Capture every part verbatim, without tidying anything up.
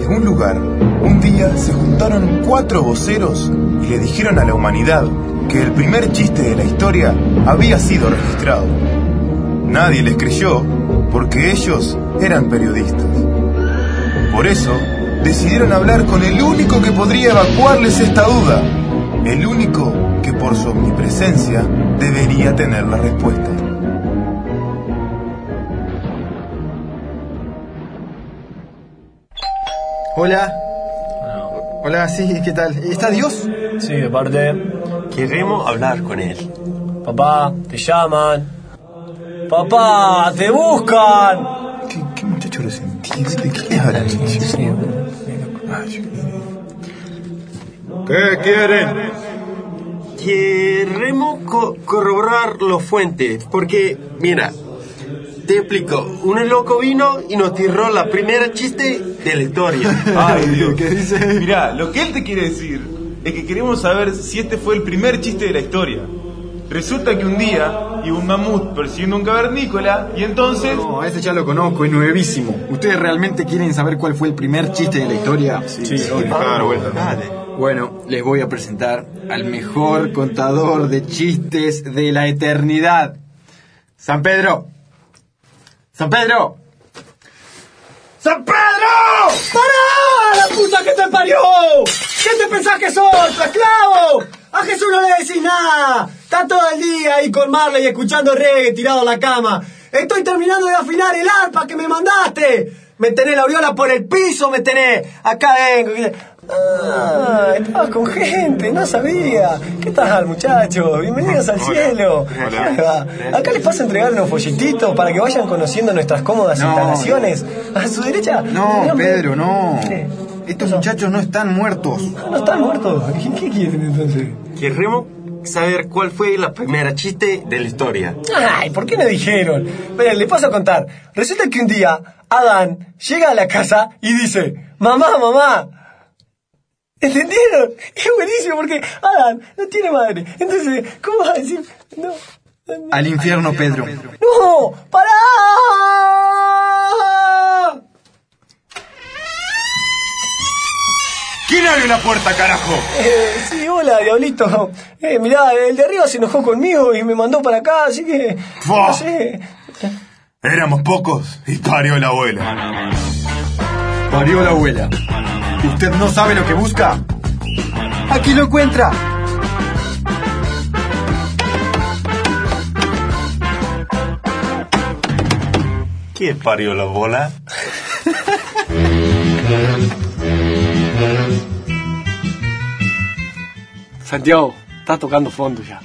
algún lugar, un día se juntaron cuatro voceros y le dijeron a la humanidad que el primer chiste de la historia había sido registrado. Nadie les creyó porque ellos eran periodistas. Por eso decidieron hablar con el único que podría evacuarles esta duda, el único que por su omnipresencia debería tener la respuesta. Hola. Hola, sí, ¿qué tal? ¿Está Dios? Sí, de parte. Queremos hablar con él. Papá, te llaman. Papá, te buscan. ¿Qué, qué muchacho resentido? ¿De qué les hablan? Sí. ¿Qué quieren? Queremos co- corroborar los fuentes, porque, mira, te explico. Un loco vino y nos tiró la primera chiste de la historia. Ay, Dios. ¿Qué dice? Mirá, lo que él te quiere decir es que queremos saber si este fue el primer chiste de la historia. Resulta que un día iba un mamut persiguiendo un cavernícola y entonces... No, a ese ya lo conozco, es nuevísimo. ¿Ustedes realmente quieren saber cuál fue el primer chiste de la historia? Sí, sí, claro, bueno. Dale. Bueno, les voy a presentar al mejor contador de chistes de la eternidad. San Pedro. San Pedro. ¡San Pedro! ¡Pará! ¡La puta que te parió! ¿Qué te pensás que sos, tu esclavo? A Jesús no le decís nada. Está todo el día ahí con Marley y escuchando reggae tirado en la cama. Estoy terminando de afinar el arpa que me mandaste. Me tenés la aureola por el piso, me tenés. Acá vengo. Ah, estabas con gente, no sabía. ¿Qué tal, muchachos? Bienvenidos al cielo. Hola. Acá les paso a entregar unos folletitos para que vayan conociendo nuestras cómodas No, instalaciones. A su derecha. No, Dígame. Pedro, no. ¿Qué? Estos muchachos no están muertos. No están muertos. ¿Qué, qué quieren entonces? Queremos saber cuál fue la primera chiste de la historia. Ay, ¿por qué no dijeron? Miren, les paso a contar. Resulta que un día Adán llega a la casa y dice: mamá, mamá. ¿Entendieron? Es buenísimo porque Adán no tiene madre. Entonces, ¿cómo va a decir? No. Al infierno, Pedro. ¡No! ¡Pará! ¿Quién abre la puerta, carajo? Eh, sí, hola, diablito. Eh, mirá, el de arriba se enojó conmigo y me mandó para acá, así que... Fua. No sé. Éramos pocos y parió la abuela. Parió la abuela. ¿Usted no sabe lo que busca? Aquí lo encuentra. ¿Quién parió la bola? Santiago, estás tocando fondo ya.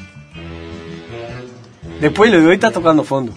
Después lo de hoy estás tocando fondo.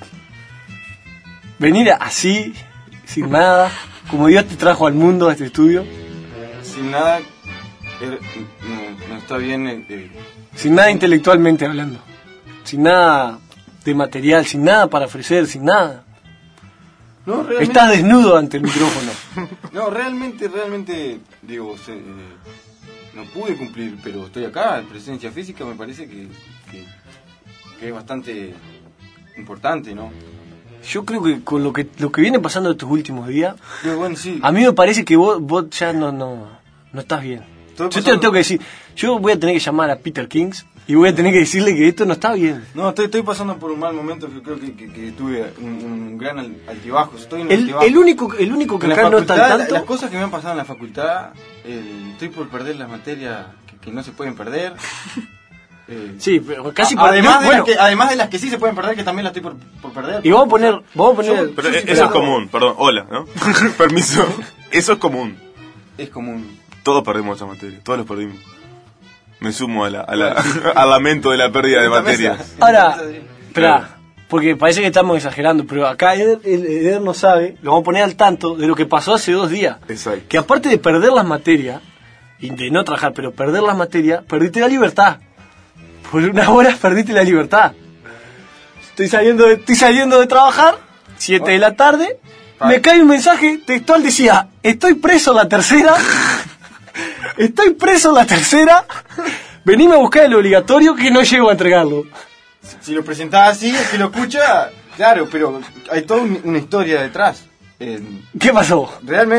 Venir así, sin nada, como Dios te trajo al mundo, a este estudio, Sin nada, er, no, no está bien. Eh, eh, sin nada intelectualmente hablando, sin nada de material, sin nada para ofrecer, sin nada. no, realmente, Estás desnudo ante el micrófono. no, realmente, realmente, digo, se, eh, no pude cumplir, pero estoy acá. En presencia física me parece que, que, que es bastante importante, ¿no? Yo creo que con lo que lo que viene pasando estos últimos días, Pero bueno, sí. a mí me parece que vos, vos ya no, no, no estás bien. Estoy Yo te lo pasando- tengo que decir. Yo voy a tener que llamar a Peter Kings y voy a tener que decirle que esto no está bien. No, estoy, estoy pasando por un mal momento. Yo creo que, que, que tuve un, un gran al- altibajo. Estoy en un El, altibajo. el único el único que En la acá no está facultad, al la- tanto. las cosas que me han pasado en la facultad, el, estoy por perder las materias que, que no se pueden perder. Eh, Sí, pero casi a- por además, de bueno, las que, además de las que sí se pueden perder, que también las estoy por, por perder. y vamos a poner, vamos a poner. Pero Sí, eh, sí, eso pero- es común, perdón, hola, ¿no? Permiso. Eso es común. Es común. Todos perdimos esa materia, todos los perdimos. Me sumo a la, a la, al lamento de la pérdida de Esta materias. mesa. Ahora, Esta mesa. espera, porque parece que estamos exagerando, pero acá Eder, el- Eder no sabe, lo vamos a poner al tanto de lo que pasó hace dos días. Exacto. Que aparte de perder las materias, y de no trabajar, pero perder las materias, perdiste la libertad. Por unas horas perdiste la libertad. Estoy saliendo de, estoy saliendo de trabajar, siete de la tarde, me cae un mensaje textual, decía: estoy preso en la tercera, estoy preso en la tercera, venime a buscar el obligatorio que no llego a entregarlo. Si lo presentás así, el que lo escucha, claro, pero hay toda un- una historia detrás. Eh, ¿Qué pasó? realmente,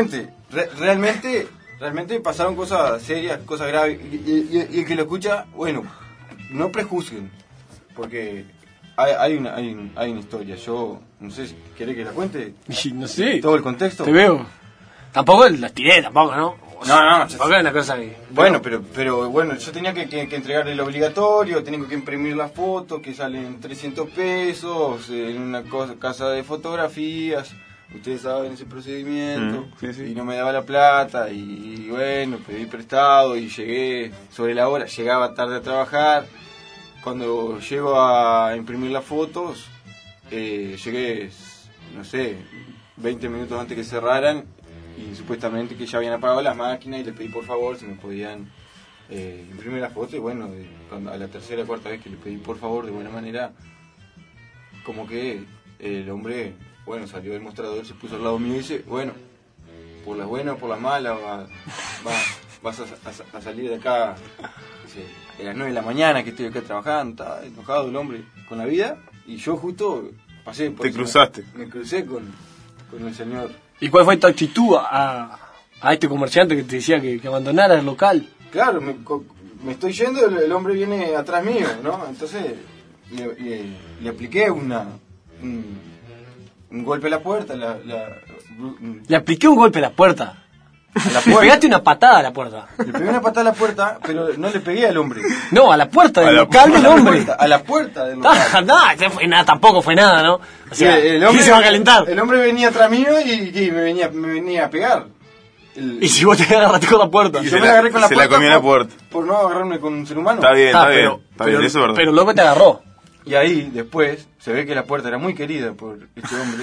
re- realmente, realmente pasaron cosas serias, cosas graves. Y, y- y- y el que lo escucha, bueno, no prejuzguen. Porque hay, hay, una, hay, un- hay una historia. Yo, no sé, ¿querés que la cuente? Y no sé. Todo el contexto. Te veo. Tampoco las tiré, tampoco, ¿no? No, no, Tampoco es una cosa que... Bueno, pero, pero bueno, yo tenía que, que, que entregarle el obligatorio, tenía que imprimir las fotos que salen trescientos pesos en una cosa, casa de fotografías. Ustedes saben ese procedimiento. Mm, sí, sí. Y no me daba la plata y, y bueno, pedí prestado y llegué sobre la hora, llegaba tarde a trabajar. Cuando llego a imprimir las fotos, eh, llegué, no sé, veinte minutos antes que cerraran. Y supuestamente que ya habían apagado las máquinas y les pedí por favor si me podían eh, imprimir la foto. Y bueno, de, cuando, a la tercera o cuarta vez que le pedí por favor de buena manera, como que el hombre, bueno, salió del mostrador, se puso al lado mío y dice, bueno, por las buenas o por las malas va, va, vas a, a, a salir de acá, dice, a las nueve de la mañana que estoy acá trabajando. Estaba enojado el hombre con la vida y yo justo pasé por Te ese- cruzaste. Me crucé con, con el señor. ¿Y cuál fue tu actitud a, a este comerciante que te decía que, que abandonara el local? Claro, me, co- me estoy yendo, el, el hombre viene atrás mío, ¿no? Entonces le, le, le apliqué una un, un golpe a la puerta, la, la, un- Le apliqué un golpe a la puerta. a la Le puerta. pegaste una patada a la puerta. Le pegué una patada a la puerta, pero no le pegué al hombre. No, a la puerta del A la local del A la hombre. puerta, a la puerta del local. Ah, no, eso fue nada, tampoco fue nada, ¿no? O sea, Y el ¿quién se va a calentar? El hombre venía atrás mío y, y me, venía, me venía a pegar. El- Y si vos te agarraste con la puerta. Y yo se me la- agarré con la se la puerta comió la por- puerta. Por no agarrarme con un ser humano. Está bien, Ah, está bien. pero- Está pero- bien, eso es verdad. Pero luego te agarró. Y ahí, después, se ve que la puerta era muy querida por este hombre.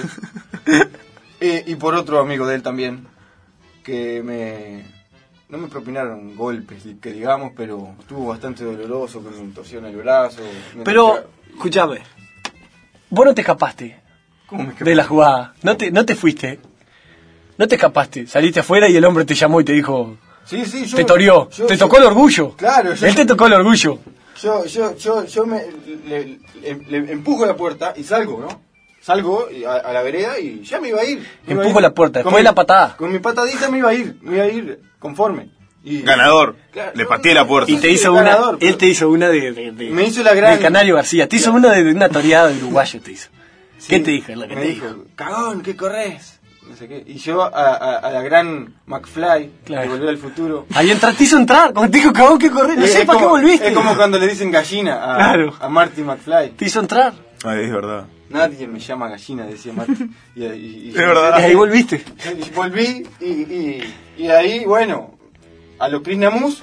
Eh, y por otro amigo de él también, que me... No me propinaron golpes, que digamos, pero estuvo bastante doloroso, que me torcieron el brazo. me Pero, torcieron- escúchame. Vos no te escapaste ¿Cómo me escapé? de la jugada. No te, no te fuiste. No te escapaste. Saliste afuera y el hombre te llamó y te dijo... Sí, sí, yo... Te toreó. yo- Te yo- tocó el orgullo. Claro, yo- Él te tocó el orgullo. Yo, yo, yo, yo me le, le- le empujo la puerta y salgo, ¿no? Salgo y a, a la vereda y ya me iba a ir. me iba a Empujo ir. la puerta, Con después mi- la patada. Con mi patadita me iba a ir, me iba a ir conforme. Y, Ganador. Claro, Le no, pateé no, la puerta. Y te hizo ganador, una... pero- Él te hizo una de... de- de- Me hizo la gran- del Canario García. Te hizo una de, de una toreada de uruguayo, te hizo. Sí, ¿Qué te dijo? Lo que me te dijo, dijo. cagón, ¿qué corres? No sé qué. Y yo a, a, a la gran McFly, Claro. de Volver al Futuro. Ahí entraste, te hizo entrar. Cuando te dijo, cabrón, que correr. No Es sé para qué como- volviste. Es como cuando le dicen gallina a, Claro. a Marty McFly. Te hizo entrar. Ay, es verdad. Nadie me llama gallina, decía Marty. Y, y- y- Es verdad. Y ahí volviste. Y volví y, y, y ahí, bueno, a lo Chris Namus,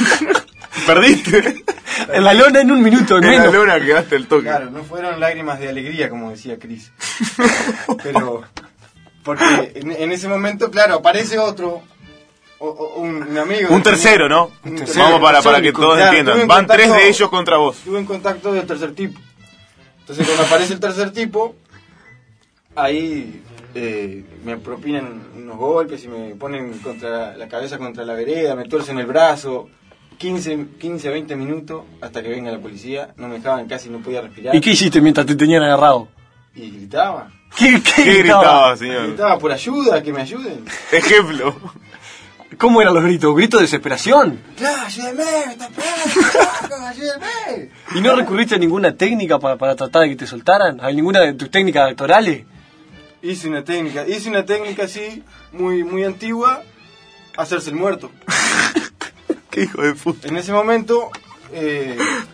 Perdiste. En la lona en un minuto, en En la menos. luna quedaste el toque. claro, no fueron lágrimas de alegría, como decía Chris. Pero, porque en, en ese momento, claro, aparece otro, o- o- un, un amigo. Un tercero, ¿no? Un tercero. Vamos para, para que Claro, todos tuve entiendan. en Van tres contacto- de ellos contra vos. Estuve en contacto del tercer tipo. Entonces, cuando aparece el tercer tipo, ahí eh, me propinan unos golpes y me ponen contra la cabeza contra la vereda, me tuercen el brazo. quince, quince a veinte minutos hasta que venga la policía. No me dejaban, casi no podía respirar. ¿Y qué hiciste mientras te tenían agarrado? Y gritaba. ¿Qué, qué ¿Qué gritaba? gritaba, señor? Gritaba por ayuda, que me ayuden. Ejemplo. ¿Cómo eran los gritos? ¿Gritos de desesperación? Claro, ayúdenme, me está pegando, chicos, ayúdenme. ¿Y no recurriste a ninguna técnica para, para tratar de que te soltaran? ¿A ninguna de tus técnicas actorales? Hice una técnica, hice una técnica así, muy, muy antigua, hacerse el muerto. Qué hijo de puta. En ese momento, eh,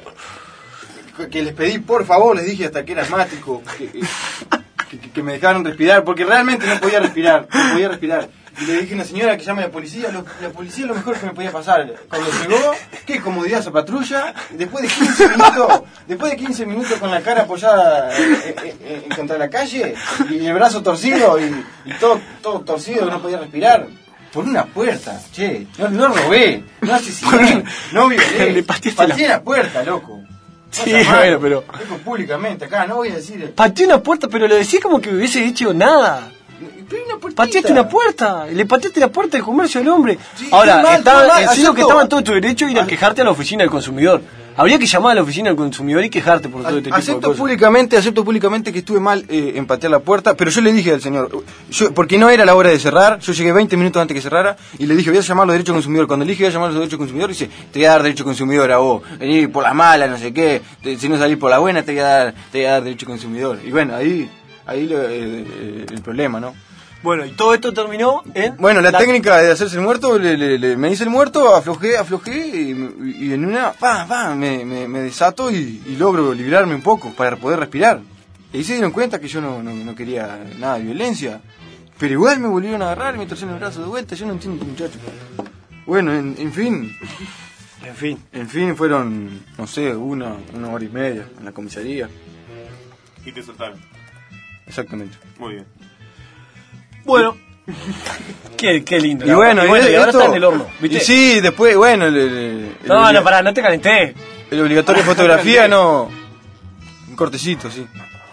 que les pedí por favor, les dije hasta que era asmático, que, que, que me dejaran respirar, porque realmente no podía respirar, no podía respirar. Y le dije a una señora que llame a la policía, lo- la policía es lo mejor que me podía pasar. Cuando llegó, qué comodidad esa patrulla, después de quince minutos, después de quince minutos con la cara apoyada eh, eh, eh, contra la calle, y el brazo torcido, y, y todo, todo torcido, no podía respirar. Por una puerta, che, no, no robé, no asesiné, no violé, Le pateaste pateé la- la puerta, loco. Sí, Cosa mala. bueno, pero- Dijo públicamente acá, no voy a decir... Pateé una puerta, pero lo decís como que hubiese hecho nada. Pero una puertita. Pateaste una puerta, le pateaste la puerta del comercio del hombre. Sí, Ahora, estuvo mal, estaba, estuvo mal, en serio que acepto. estaban todos tus derechos de ir a quejarte a la oficina del consumidor. Habría que llamar a la oficina del consumidor y quejarte por todo este tipo de Acepto cosas. públicamente, acepto públicamente que estuve mal eh, en patear la puerta, pero yo le dije al señor, yo, porque no era la hora de cerrar, yo llegué veinte minutos antes que cerrara, y le dije, voy a llamar a los derechos del consumidor. Cuando le dije, voy a llamar a los derechos del consumidor, dice, te voy a dar derecho al consumidor a vos, vení por la mala, no sé qué, te, si no salís por la buena, te voy a dar, te voy a dar derecho al consumidor. Y bueno, ahí, ahí lo, eh, eh, el problema, ¿no? Bueno, y todo esto terminó en... Bueno, la, la... técnica de hacerse el muerto, le, le, le, me hice el muerto, aflojé, aflojé, y, y en una, pa, pa, me, me, me desato y, y logro librarme un poco para poder respirar. Y ahí se dieron cuenta que yo no, no, no quería nada de violencia. Pero igual me volvieron a agarrar y me torcieron el brazo de vuelta, yo no entiendo, muchachos. Bueno, en, en fin... En fin. En fin, fueron, no sé, una, una hora y media en la comisaría. Y te soltaron. Exactamente. Muy bien. Bueno, qué, qué lindo. Y bueno, y, bueno, y ahora esto, está en el horno, ¿viste? Y sí, después, bueno, el, el, el no, obliga- no, pará, no te calenté. el obligatorio de fotografía, no, un cortecito, sí.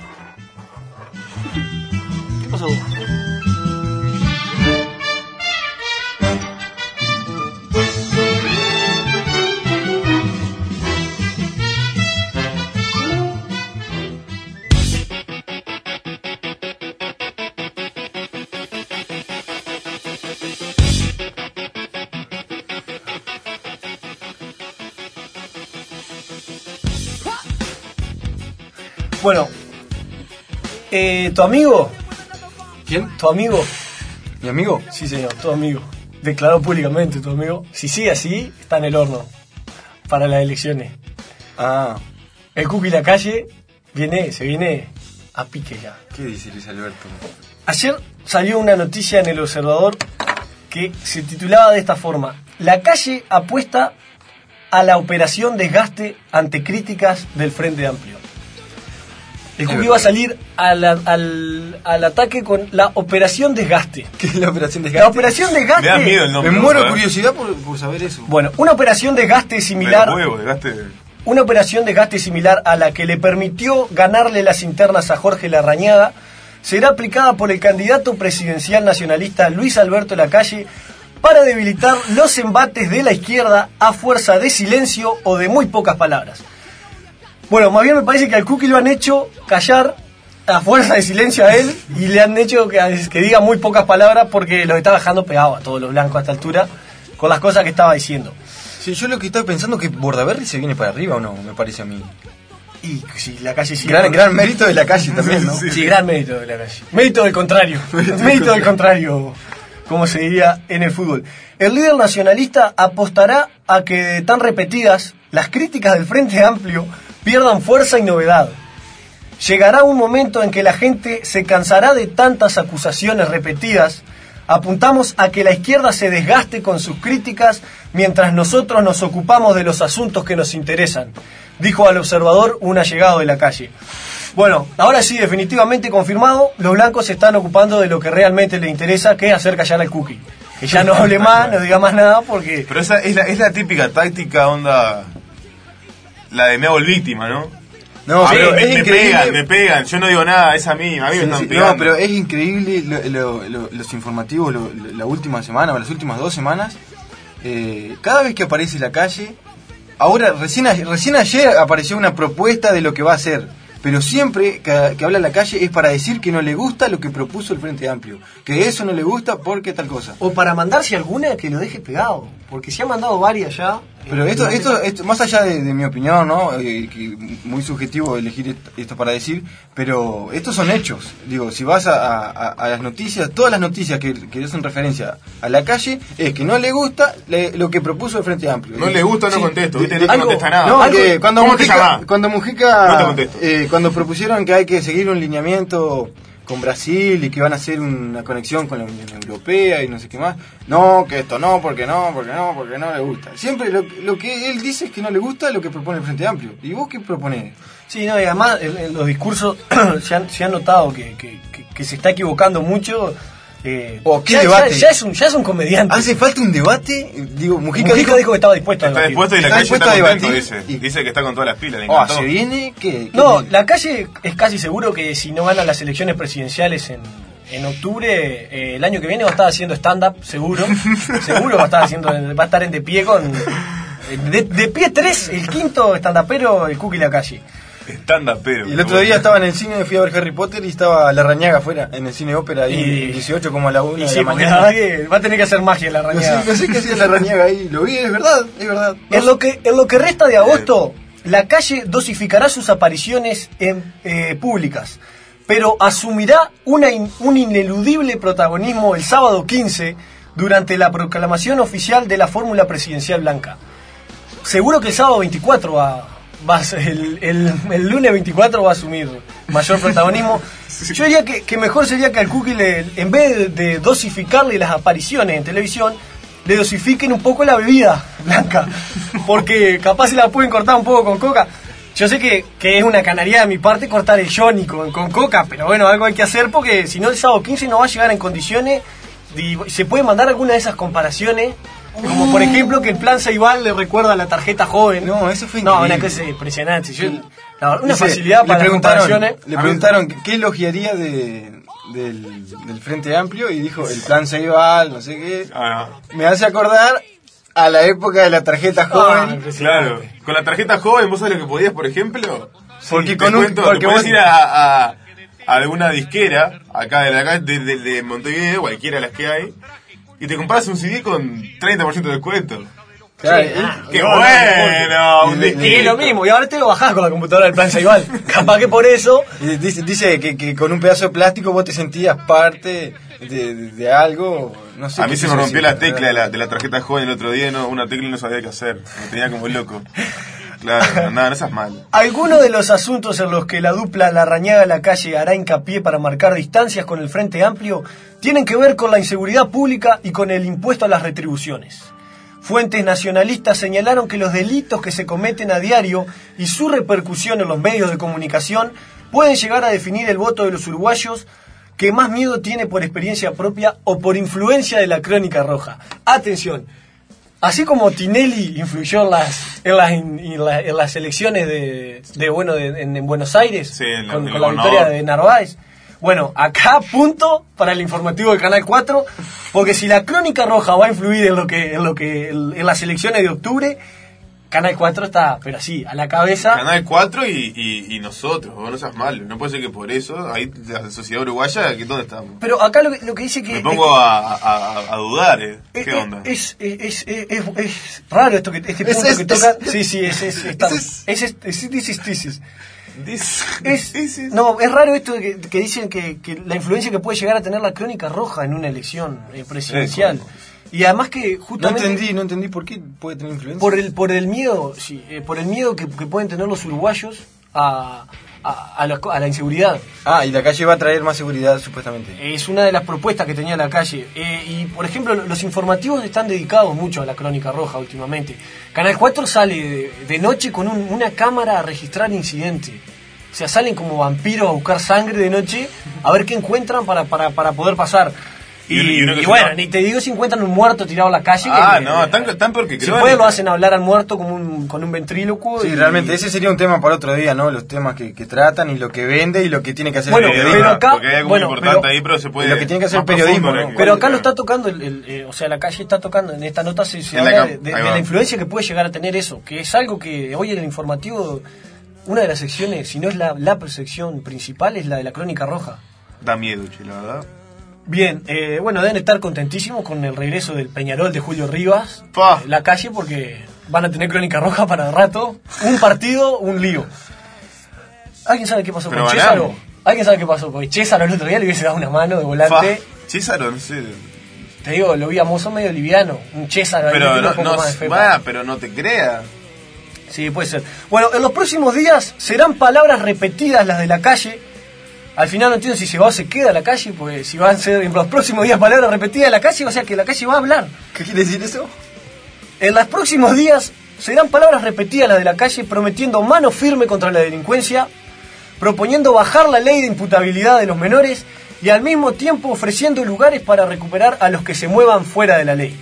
¿Qué pasó? Bueno, eh, ¿tu amigo? ¿Quién? ¿Tu amigo? ¿Mi amigo? Sí, señor, tu amigo. Declaró públicamente tu amigo. Si sigue así, está en el horno para las elecciones. Ah, El Cookie Lacalle viene, se viene a pique ya. ¿qué dice Luis Alberto? Ayer salió una noticia en El Observador que se titulaba de esta forma: La Calle apuesta a la operación desgaste ante críticas del Frente Amplio. El Cookie va a salir al, al, al ataque con la operación desgaste. ¿Qué es la operación desgaste? La operación desgaste. Me da miedo el nombre. Me muero de ¿eh? curiosidad por, por saber eso. Bueno, una operación desgaste similar. Me los huevos, desgaste. Una operación de gasto similar a la que le permitió ganarle las internas a Jorge Larrañaga será aplicada por el candidato presidencial nacionalista Luis Alberto Lacalle para debilitar los embates de la izquierda a fuerza de silencio o de muy pocas palabras. Bueno, más bien me parece que al Cookie lo han hecho callar a fuerza de silencio a él y le han hecho que, que diga muy pocas palabras porque lo está dejando pegado a todos los blancos a esta altura con las cosas que estaba diciendo. Sí, yo lo que estaba pensando es que Bordaberry se viene para arriba o no, me parece a mí. Y si la calle sí. Gran, gran mérito de la calle también, ¿no? Sí, gran mérito de la calle. Mérito del contrario. Mérito del contrario, como se diría en el fútbol. El líder nacionalista apostará a que de tan repetidas las críticas del Frente Amplio pierdan fuerza y novedad. Llegará un momento en que la gente se cansará de tantas acusaciones repetidas. Apuntamos a que la izquierda se desgaste con sus críticas mientras nosotros nos ocupamos de los asuntos que nos interesan, dijo al Observador un allegado de la calle. Bueno, ahora sí, definitivamente confirmado, los blancos se están ocupando de lo que realmente les interesa, que es hacer callar al Cookie. Que ya no hable más, no diga más nada, porque... Pero esa es la, es la típica táctica, onda. La de me hago el víctima, ¿no? No, A pero mí es me, me increíble. pegan, me pegan, yo no digo nada, es a mí, a mí me Sí, están sí, pegando. no, pero es increíble lo, lo, lo, los informativos lo, lo, la última semana o las últimas dos semanas. Eh, cada vez que aparece la calle, ahora recién, recién ayer apareció una propuesta de lo que va a hacer, pero siempre que, que habla la calle es para decir que no le gusta lo que propuso el Frente Amplio, que eso no le gusta porque tal cosa. O para mandarse alguna que lo deje pegado, porque se han mandado varias ya. Pero esto, esto, esto, más allá de, de mi opinión, ¿no? Eh, que muy subjetivo elegir esto para decir, pero estos son hechos. Digo, si vas a, a, a las noticias, todas las noticias que, que hacen referencia a la calle, es que no le gusta le, lo que propuso el Frente Amplio. No le gusta, no Sí, contesto, de- ¿viste? de- No te algo- contesta nada. No, Algo- que cuando ¿Cómo te Mujica, llamás? cuando Mujica, No te contesto. eh, cuando propusieron que hay que seguir un lineamiento con Brasil y que van a hacer una conexión con la Unión Europea y no sé qué más. No, que esto no, porque no, porque no, porque no le gusta. Siempre lo, lo que él dice es que no le gusta lo que propone el Frente Amplio. ¿Y vos qué proponés? Sí, no, y además en, en los discursos se, han, se han notado que, que, que, que se está equivocando mucho. Eh, Oh, ¿qué ya, debate? Ya, ya es un, ya es un comediante. ¿Hace falta un debate? Digo, Mujica, Mujica dijo, dijo que estaba dispuesto a Está debatir. dispuesto y la Está calle dispuesto está a contento, debatir dice. y- Dice que está con todas las pilas, le oh, encantó. ¿se viene? ¿Qué? ¿Qué No, tiene? la calle es casi seguro que si no gana las elecciones presidenciales en, en octubre, eh, el año que viene va a estar haciendo stand-up, seguro. Seguro va a estar haciendo, va a estar en de pie con, De, de pie tres, el quinto estandapero, el Cookie Lacalle. Stand-upero. Y el otro día estaba en el cine, fui a ver Harry Potter y estaba Larrañaga afuera, en el cine ópera, ahí Y- dieciocho como a la una Y de sí, la porque mañana. la verdad que va a tener que hacer magia la No Rañaga. sé, no sé qué hacía Larrañaga ahí, lo vi, es verdad, es verdad. En lo que, en lo que resta de agosto, la calle dosificará sus apariciones en, eh, públicas, pero asumirá una in- un ineludible protagonismo el sábado quince durante la proclamación oficial de la fórmula presidencial blanca. Seguro que el sábado veinticuatro va, va a ser- el, el, el lunes veinticuatro va a asumir mayor protagonismo. Yo diría que, que mejor sería que al Cookie, le, en vez de, de dosificarle las apariciones en televisión, le dosifiquen un poco la bebida blanca, porque capaz se la pueden cortar un poco con coca. Yo sé que, que es una canaría de mi parte cortar el Johnny con, con coca, pero bueno, algo hay que hacer porque si no el sábado quince no va a llegar en condiciones y se puede mandar alguna de esas comparaciones, como por ejemplo que el plan Ceibal le recuerda a la tarjeta joven. No, eso fue No, increíble. una cosa impresionante. Yo, la verdad, una Dice, facilidad para le las preguntaron, comparaciones. le preguntaron qué elogiaría de, del, del Frente Amplio y dijo el plan Ceibal, no sé qué. Ah, Me hace acordar a la época de la tarjeta Ah, joven. impresionante. claro. Con la tarjeta joven, ¿vos sabés lo que podías, por ejemplo? Porque Te con un- cuento, porque te podés vos- ir a, a, a alguna disquera, acá de la calle, de, de, de Montevideo, cualquiera de las que hay, y te compras un C D con treinta por ciento de descuento. Claro, Sí, él- ah, ¡Qué no, bueno! no, un no, Y es lo disquito. mismo, y ahora te lo bajás con la computadora del plan Ceibal. Capaz que por eso. y dice, dice que, que con un pedazo de plástico vos te sentías parte de, de, de algo. No sé A qué mí se me quiso rompió decir, la tecla de ¿verdad? la, de la tarjeta joven el otro día, no, una tecla y no sabía qué hacer. Me tenía como loco. Claro, nada, no seas mal. Algunos de los asuntos en los que la dupla Larrañaga La Calle hará hincapié para marcar distancias con el Frente Amplio tienen que ver con la inseguridad pública y con el impuesto a las retribuciones. Fuentes nacionalistas señalaron que los delitos que se cometen a diario y su repercusión en los medios de comunicación pueden llegar a definir el voto de los uruguayos que más miedo tiene por experiencia propia o por influencia de la crónica roja. Atención, así como Tinelli influyó en las, en las, en las, en las elecciones de, de, bueno, de, en, en Buenos Aires, Sí, en la- con, del con la gobernador. victoria de Narváez. Bueno, acá punto para el informativo del Canal cuatro, porque si la crónica roja va a influir en lo que en lo que en, en las elecciones de octubre, Canal cuatro está, pero así, a la cabeza. Canal cuatro y, y, y nosotros, vos no seas malo. No puede ser que por eso, ahí la sociedad uruguaya, ¿qué- ¿dónde estamos? Pero acá lo que, lo que dice que Me pongo a, a, a dudar, ¿eh? es, ¿Qué onda? es, es, es, es, es- es raro esto que este Es- punto es- que toca. es- Sí, sí, es es está- es- es es es this is- this is. This- Es, this is- no, es raro esto de que, que dicen que, que la influencia que puede llegar a tener la crónica roja en una elección eh, presidencial. Y además que No justamente entendí, no entendí por qué puede tener influencia. por el por el miedo, sí, eh, por el miedo que, que pueden tener los uruguayos a, a, a la, a la inseguridad. Ah, y la calle va a traer más seguridad supuestamente. Es una de las propuestas que tenía la calle. Eh, y, por ejemplo, los informativos están dedicados mucho a la crónica roja últimamente. Canal cuatro sale de, de noche con un- una cámara a registrar incidentes. O sea, salen como vampiros a buscar sangre de noche a ver qué encuentran para, para, para poder pasar. Y, Y uno- y uno que y se bueno, va- ni te digo si encuentran un muerto tirado a la calle. Ah, que, no, tan, tan peor que si crónica. puede lo hacen hablar al muerto como un, con un ventrílocuo. Sí, y- realmente, ese sería un tema para otro día, ¿no? Los temas que, que tratan y lo que vende y lo que tiene que hacer Bueno, el Eh, periodismo. pero acá- porque hay algo bueno, muy importante pero- ahí, pero se puede... lo que tiene que hacer más el periodismo, profundo, ¿no? ¿no? Pero acá lo está tocando, el, el, eh, o sea, la calle está tocando, en esta nota se, se En la habla cam- de, de- ahí de va. la influencia que puede llegar a tener eso, que es algo que hoy en el informativo, una de las secciones, si no es la, la sección principal, es la de la crónica roja. Da miedo, che, la verdad. Bien, eh, bueno, deben estar contentísimos con el regreso del Peñarol de Julio Rivas, Pa. eh, la calle, porque van a tener crónica roja para rato, un partido, un lío. ¿Alguien sabe qué pasó Pero con ganamos. Césaro? ¿Alguien sabe qué pasó con Césaro? El otro día le hubiese dado una mano de Fa, volante. Césaro, no sé. Te digo, lo vi a Mozo medio liviano, un César ahí Pero tiene no, un poco no, más de fe. va, pero no te creas. Sí, puede ser. Bueno, en los próximos días serán palabras repetidas las de la calle. Al final no entiendo si se va o se queda la calle, porque si van a ser en los próximos días palabras repetidas de la calle, o sea que la calle va a hablar. ¿Qué quiere decir eso? En los próximos días serán palabras repetidas las de la calle, prometiendo mano firme contra la delincuencia, proponiendo bajar la ley de imputabilidad de los menores y al mismo tiempo ofreciendo lugares para recuperar a los que se muevan fuera de la ley.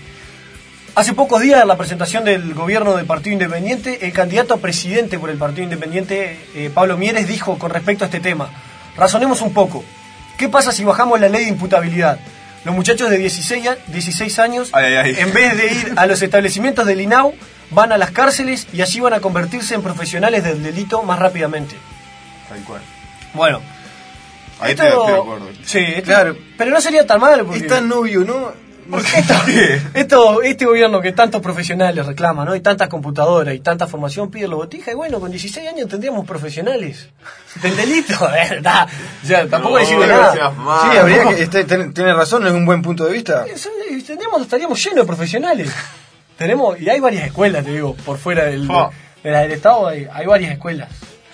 Hace pocos días, en la presentación del gobierno del Partido Independiente, el candidato a presidente por el Partido Independiente, eh, Pablo Mieres, dijo con respecto a este tema: razonemos un poco. ¿Qué pasa si bajamos la ley de imputabilidad? Los muchachos de dieciséis, a- dieciséis años, Ay, ay, ay. en vez de ir a los establecimientos del I N A U, van a las cárceles y así van a convertirse en profesionales del delito más rápidamente. Tal cual. Bueno, Ahí esto, te, estoy de acuerdo. sí, esto- Claro. pero no sería tan malo porque, Es tan novio, ¿no? porque esto, esto- este gobierno que tantos profesionales reclama, ¿no? Y tantas computadoras y tanta formación pide los botijas, y bueno, con dieciséis años tendríamos profesionales del delito, ¿verdad? O sea, tampoco No, le sirve no nada. seas malo. Sí, habría que. este, ten- tiene razón, es un buen punto de vista. Eso, eh, tendríamos, estaríamos llenos de profesionales. Tenemos, y hay varias escuelas, te digo, por fuera del, Fa. de la del Estado hay, hay varias escuelas.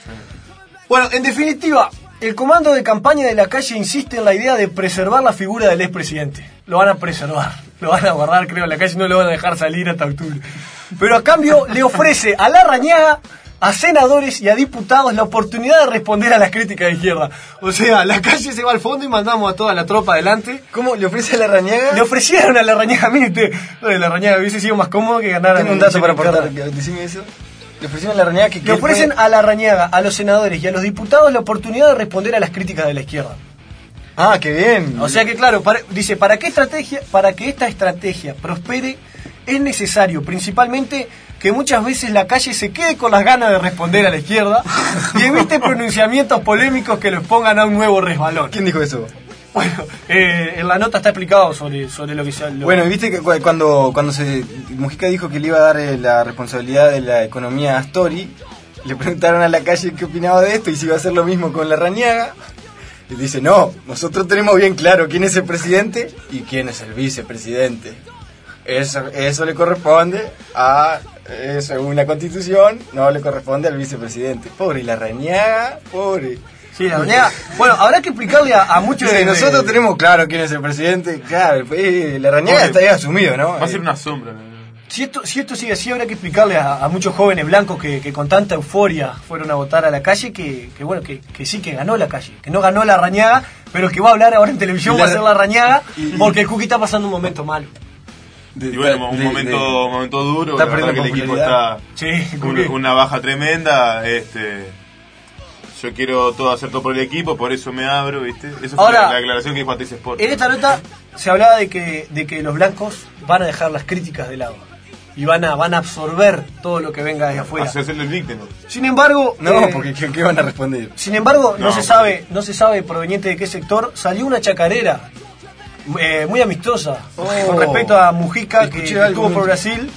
Bueno, en definitiva, el comando de campaña de la calle insiste en la idea de preservar la figura del expresidente. Lo van a preservar, lo van a guardar, creo, en la calle, no lo van a dejar salir hasta octubre. Pero a cambio le ofrece a Larrañaga, a senadores y a diputados la oportunidad de responder a las críticas de izquierda. O sea, la calle se va al fondo y mandamos a toda la tropa adelante. ¿Cómo le ofrece a la Rañaga? Le ofrecieron a Larrañaga, mire usted, lo de Larrañaga hubiese sido más cómodo que ganar. Tengo un dato para aportar, decime eso. Le ofrecieron a la Rañaga que... que Le él ofrecen puede- a Larrañaga, a los senadores y a los diputados la oportunidad de responder a las críticas de la izquierda. Ah, qué bien. O sea que claro, para- dice, para qué estrategia, para que esta estrategia prospere, es necesario principalmente que muchas veces la calle se quede con las ganas de responder a la izquierda y evite pronunciamientos polémicos que lo expongan a un nuevo resbalón. ¿Quién dijo eso? Bueno, eh, en la nota está explicado sobre, sobre lo que se... lo- Bueno, viste que cu- cuando, cuando se Mujica dijo que le iba a dar eh, la responsabilidad de la economía a Astori, le preguntaron a la calle qué opinaba de esto y si iba a hacer lo mismo con la Rañaga. Y dice, no, nosotros tenemos bien claro quién es el presidente y quién es el vicepresidente. Eso, eso le corresponde a, eh, según la Constitución, no le corresponde al vicepresidente. Pobre la Rañaga, pobre. Sí, Larrañaga. Bueno, habrá que explicarle a, a muchos Dice, de- nosotros de- tenemos claro quién es el presidente. Claro, eh, la Rañaga Pobre. está ahí asumido, ¿no? Va a ser una sombra. Si esto, si esto sigue así, habrá que explicarle a, a muchos jóvenes blancos que, que con tanta euforia fueron a votar a la calle que, que bueno, que, que sí que ganó la calle, que no ganó la Rañaga, pero que va a hablar ahora en televisión, Y va la- a ser la Rañaga, y- y- porque el Cookie está pasando un momento malo. De- Y bueno, un de- momento, de- un momento duro, está la verdad que el perdiendo equipo está Sí, un- Cookie. una baja tremenda, este yo quiero todo hacer todo por el equipo, por eso me abro, ¿viste? Esa fue Ahora, la, la declaración que dijo Atis Sport. En esta nota se hablaba de que, de que los blancos van a dejar las críticas de lado y van a, van a absorber todo lo que venga de afuera. Hacerse el víctima. Sin embargo, No, eh, porque ¿qué, qué van a responder? Sin embargo, no, No, se porque- sabe, no se sabe proveniente de qué sector salió una chacarera eh, muy amistosa Oh. con respecto a Mujica que, Escuché que algo, estuvo por un- Brasil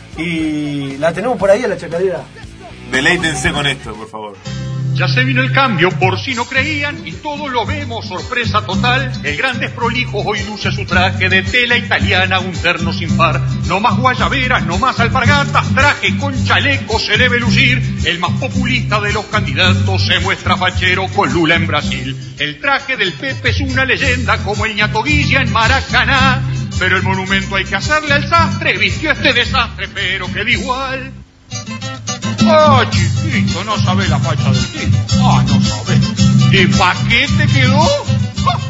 y la tenemos por ahí a la chacarera. Deleítense con esto, por favor. Ya se vino el cambio, por si no creían, y todo lo vemos, sorpresa total. El grande es prolijo, hoy luce su traje de tela italiana, un terno sin par. No más guayaberas, no más alpargatas, traje con chaleco se debe lucir. El más populista de los candidatos se muestra fachero con Lula en Brasil. El traje del Pepe es una leyenda, como el ñato Guilla en Maracaná. Pero el monumento hay que hacerle al sastre, vistió este desastre, pero queda igual. Ah, chiquito, no sabe la facha del tipo. Ah, no sabe. ¿De paquete quedó? ¡Ja!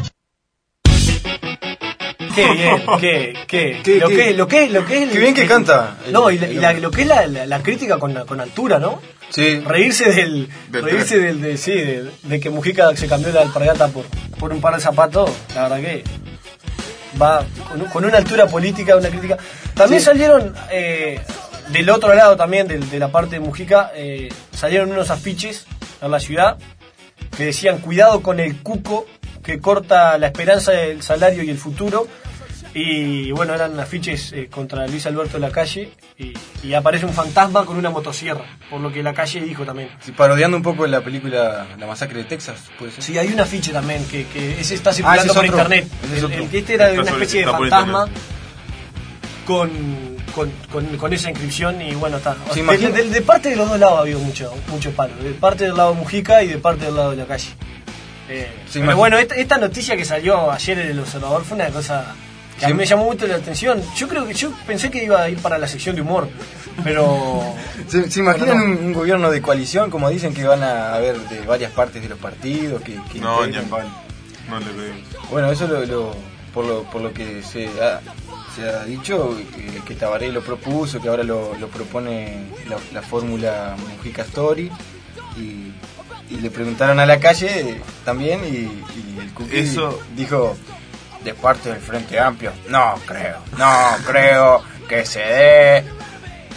Qué bien, qué, qué, Qué- lo, qué- que, lo que, lo que es el- qué bien que el- canta. No, y, la- y la- lo que es la, la- la crítica con, con altura, ¿no? Sí. Reírse del, Del reírse tren. del, de, sí, de, de que Mujica se cambió la alpargata por, por un par de zapatos, la verdad que va con, con una altura política, una crítica. También Sí. salieron eh, del otro lado también, del- de, la parte de Mujica, eh, salieron unos afiches en la ciudad que decían cuidado con el cuco que corta la esperanza del salario y el futuro. Y bueno, eran afiches eh, contra Luis Alberto Lacalle y, y aparece un fantasma con una motosierra, por lo que Lacalle dijo también. Sí, parodiando un poco la película La Masacre de Texas, puede ser. Sí, hay un afiche también que, que ese está Ah, circulando ese es por otro. internet. Ese es El, otro. el que este era de Está una sobre- especie de está por fantasma internet. con, con, con, con esa inscripción y bueno, está. Sí, de, imagina- de- de parte de los dos lados ha habido mucho, mucho palo, de parte del lado de Mujica y de parte del lado de Lacalle. Eh, Sí, pero imagina- bueno, esta, esta noticia que salió ayer en El Observador fue una cosa que a Sí. mí me llamó mucho la atención. Yo creo que yo pensé que iba a ir para la sección de humor, pero ¿Se, se imaginan Bueno, no. un, un gobierno de coalición, como dicen que van a haber de varias partes de los partidos? Que, que No, ni integren? en pan. No le pedimos. Bueno, eso lo, lo- por, lo, por lo que se ha, se ha dicho, eh, que Tabaré lo propuso, que ahora lo, lo propone la, la fórmula Mujica Story, y, y le preguntaron a la calle eh, también, y, y el Cookie Eso- dijo, de parte del Frente Amplio, no creo, no creo que se dé.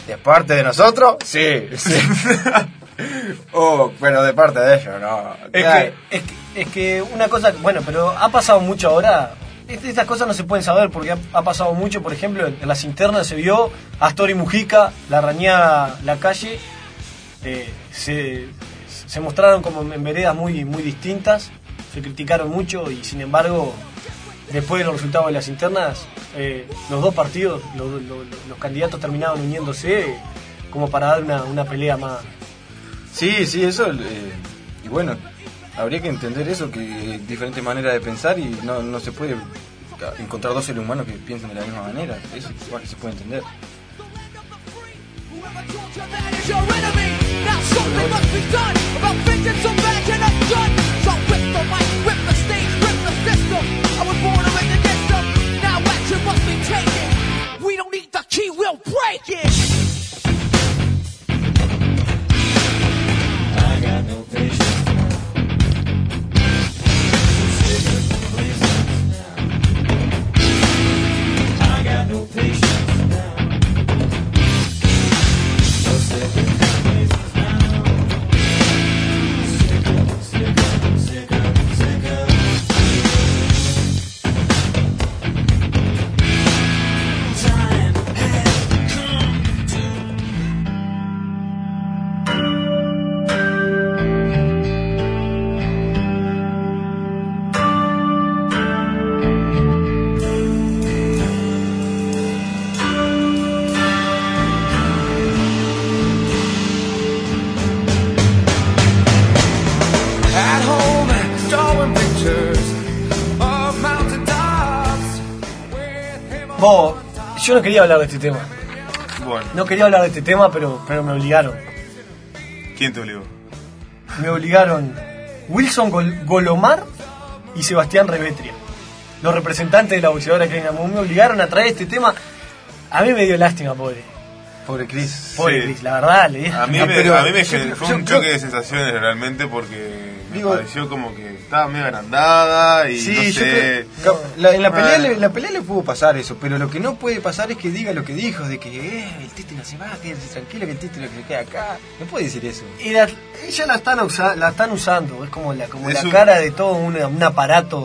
¿De parte de nosotros? Sí, sí. Oh, pero de parte de ellos, no. Es que, es, que, es que una cosa, bueno, pero ha pasado mucho ahora. Estas cosas no se pueden saber porque ha, ha pasado mucho. Por ejemplo, en las internas se vio a Astor y Mujica, la Rañada, la calle, eh, se, se mostraron como en veredas muy, muy distintas, se criticaron mucho y sin embargo, después de los resultados de las internas, eh, los dos partidos, los, los, los candidatos terminaron uniéndose como para dar una, una pelea más. Sí, sí, eso, eh, y bueno, habría que entender eso, que hay diferentes maneras de pensar y no, no se puede encontrar dos seres humanos que piensen de la misma manera, eso igual se puede entender. Vos, yo no quería hablar de este tema. Bueno, No quería hablar de este tema, pero, pero me obligaron. ¿quién te obligó? Me obligaron Wilson Gol- Golomar y Sebastián Revetria, los representantes de la boxeadora Karina Moon, me obligaron a traer este tema. A mí me dio lástima, pobre. Pobre Chris. Pobre Sí. Cris, la verdad, le A mí No, me, pero a mí me yo- gen- fue yo- un yo- choque de sensaciones realmente porque me Digo- pareció como que estaba medio agrandada y Sí, no yo sé. creo- la- en la pelea, Ah. le, la pelea le pudo pasar eso, pero lo que no puede pasar es que diga lo que dijo, de que eh, el Titi no se va, quédese tranquilo que el Titi lo que se queda acá. No puede decir eso. Y la, ella la están, usa, la están usando, es como la, como Es la un- cara de todo una- un aparato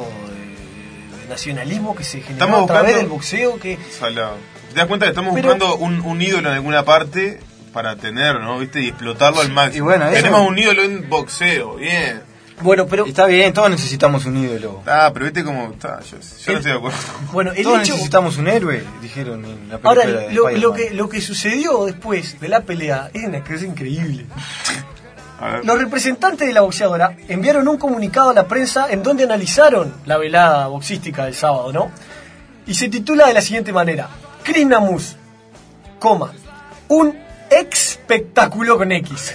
de, de nacionalismo que se generó Estamos a través buscando- del boxeo que... Salado. ¿Te das cuenta que estamos Pero- buscando un, un ídolo en alguna parte para tener, ¿no? ¿Viste? Y explotarlo al máximo. y bueno, eso- Tenemos un ídolo en boxeo, bien. Bueno, pero... Está bien, todos necesitamos un ídolo. Ah, pero viste cómo está. Yo, yo no El- estoy de acuerdo. Bueno, el Todos hecho... necesitamos un héroe, dijeron en la película Ahora, de lo, Spider-Man. lo, que, lo que sucedió después de la pelea es una cosa increíble. A ver. Los representantes de la boxeadora enviaron un comunicado a la prensa en donde analizaron la velada boxística del sábado, ¿no? Y se titula de la siguiente manera: Chris Namus, coma, un espectáculo con X.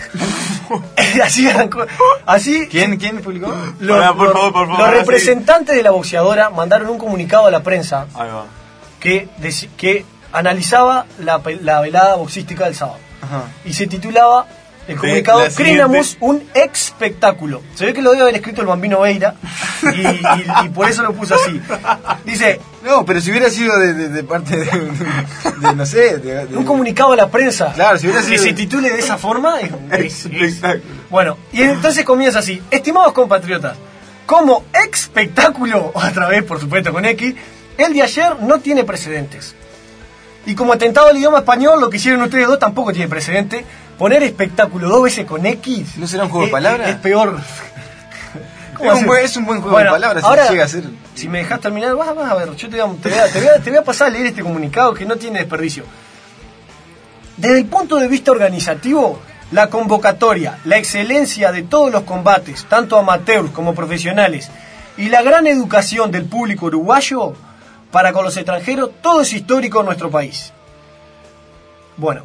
así arrancó, así ¿Quién, ¿Quién publicó? los, Pará, por los- favor, por favor, los ahora representantes de la boxeadora mandaron un comunicado a la prensa Ahí va. que, deci- que analizaba la, pe- la velada boxística del sábado. Ajá. Y se titulaba el De comunicado la Chris siguiente- Namus, un espectáculo. Se ve que lo debe haber escrito el Bambino Veira y, y- y por eso lo puso así. Dice, No, pero si hubiera sido de, de- de parte de, de- de, no sé, de, de- un comunicado a la prensa Claro, si hubiera que sido- se titule de esa forma es- es- es- Espectáculo. Bueno, y entonces comienza así: estimados compatriotas, como espectáculo, otra vez por supuesto con X, el de ayer no tiene precedentes. Y como atentado al idioma español, lo que hicieron ustedes dos tampoco tiene precedente. Poner espectáculo dos veces con X... ¿No será un juego de es- palabras? Es, es peor. ¿Cómo Es un hacer? buen- es un buen juego Bueno, de palabras, si ahora, llega a ser- si me dejas terminar, vas, vas a ver, yo te voy a, te voy a- te voy a- te voy a pasar a leer este comunicado que no tiene desperdicio. Desde el punto de vista organizativo, la convocatoria, la excelencia de todos los combates, tanto amateurs como profesionales, y la gran educación del público uruguayo para con los extranjeros, todo es histórico en nuestro país. Bueno,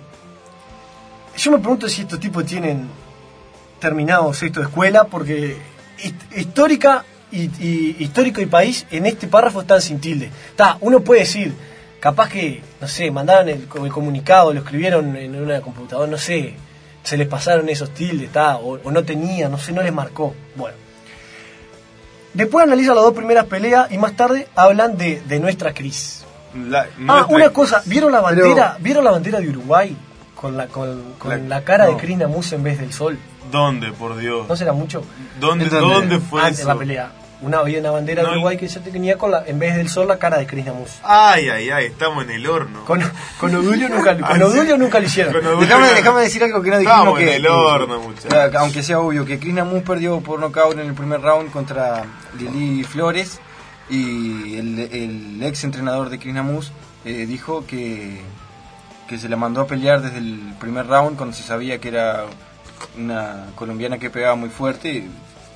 yo me pregunto si estos tipos tienen terminado sexto de escuela, porque hist- histórica y, y- histórico y país en este párrafo están sin tilde. Está, uno puede decir, capaz que, no sé, mandaron el, el comunicado, lo escribieron en una computadora, no sé, se les pasaron esos tildes, está, o, o no tenían, no sé, no les marcó. Bueno. Después analizan las dos primeras peleas y más tarde hablan de, de nuestra Cris. La- Ah, nuestra- una cosa, ¿vieron la bandera? ¿Vieron la bandera de Uruguay? con la, con, con la, la cara no. de Chris Namus en vez del sol. ¿Dónde, por Dios? ¿No será mucho? ¿Dónde, ¿Dónde? ¿Dónde fue Antes de eso? la pelea. Una, había una bandera No, de Uruguay que ya tenía con la, en vez del sol la cara de Chris Namus. Ay, ay, ay, estamos en el horno. Con, con Odulio nunca, con Ah, Odulio sí. nunca lo hicieron. Con Odulio Déjame, no. déjame decir algo que no dijimos. Estamos en que, el horno, muchachos. que- aunque sea obvio, que Chris Namus perdió por nocaut en el primer round contra Lili Flores. Y el, el ex entrenador de Chris Namus eh, dijo que, que se la mandó a pelear desde el primer round cuando se sabía que era una colombiana que pegaba muy fuerte. Y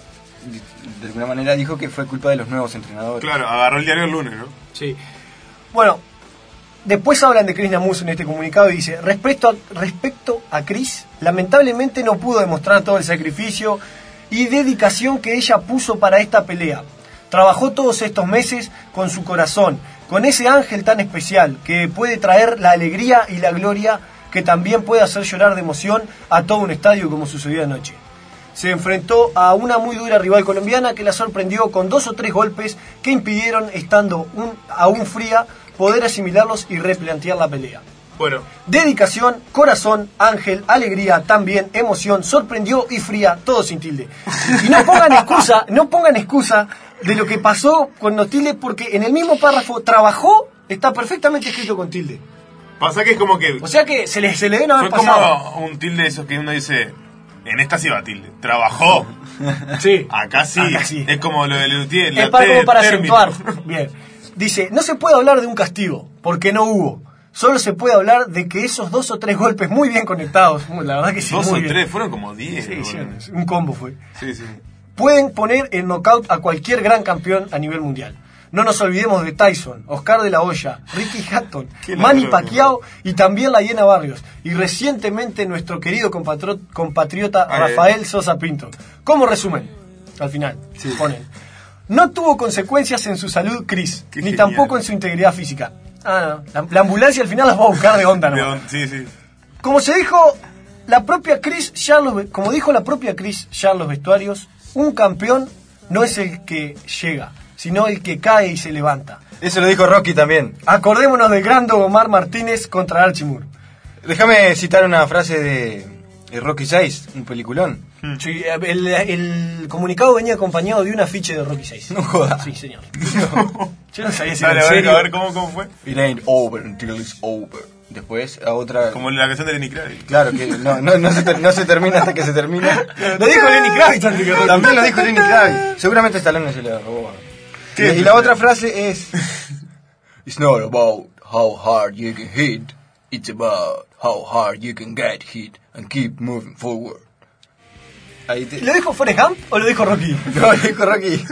de, de alguna manera dijo que fue culpa de los nuevos entrenadores. Claro, agarró el diario el lunes, ¿no? Sí. Bueno, después hablan de Chris Namus en este comunicado y dice, respecto a, respecto a Chris, lamentablemente no pudo demostrar todo el sacrificio y dedicación que ella puso para esta pelea. Trabajó todos estos meses con su corazón, con ese ángel tan especial que puede traer la alegría y la gloria, que también puede hacer llorar de emoción a todo un estadio como sucedió anoche. Se enfrentó a una muy dura rival colombiana que la sorprendió con dos o tres golpes que impidieron, estando un, aún fría, poder asimilarlos y replantear la pelea. Bueno, Dedicación, corazón, ángel, alegría, también, emoción, sorprendió y fría, todo sin tilde. Y no pongan excusa, no pongan excusa de lo que pasó con no tilde, porque en el mismo párrafo trabajó, está perfectamente escrito con tilde. pasa que es como que O sea que se le, se le deben haber fue pasado. como un tilde de esos que uno dice, en esta sí va tilde. Trabajó. Sí. Acá sí. Acá sí. Es como lo de Lelutier. Es para, como para acentuar. Bien. Dice, no se puede hablar de un castigo, porque no hubo. Solo se puede hablar de que esos dos o tres golpes muy bien conectados, la verdad que sí, Dos muy o bien. tres, fueron como diez. Sí, sí, boludo. un combo fue. Sí, sí. Pueden poner en knockout a cualquier gran campeón a nivel mundial. No nos olvidemos de Tyson, Oscar de la Hoya, Ricky Hatton, Qué Manny ladrón, Pacquiao y también la Hiena Barrios. Y recientemente nuestro querido compatro- compatriota Ah, Rafael Sosa Pinto. Como resumen, al final, ponen. No tuvo consecuencias en su salud Chris, Qué ni genial. tampoco en su integridad física. Ah, no. La, la ambulancia al final las va a buscar de onda, ¿no? De on- sí, sí. Como se dijo, la propia Chris ya en los ve- como dijo la propia Chris ya en los vestuarios, un campeón no es el que llega, sino el que cae y se levanta. Eso lo dijo Rocky también. Acordémonos del gran Omar Martínez contra Archie Moore. Déjame citar una frase de, de Rocky seis, un peliculón. Sí, el, el comunicado venía acompañado de un afiche de Rocky seis. No jodas. Sí, señor. Yo no sabía si era Dale, en a ver, serio. a ver ¿cómo, cómo fue. It ain't over until it's over. Después a otra... Como la canción de Lenny Kravitz. Claro que no, no, no, se, ter- no se termina hasta que se termina. Lo dijo Lenny Kravitz antes que Rocky. También lo dijo Lenny Kravitz. Seguramente Stallone se la robó. ¿Qué? Y, y la otra frase es... It's not about how hard you can hit. It's about how hard you can get hit and keep moving forward. Ahí te... ¿Lo dijo Forrest Gump o lo dijo Rocky? No, dijo Rocky.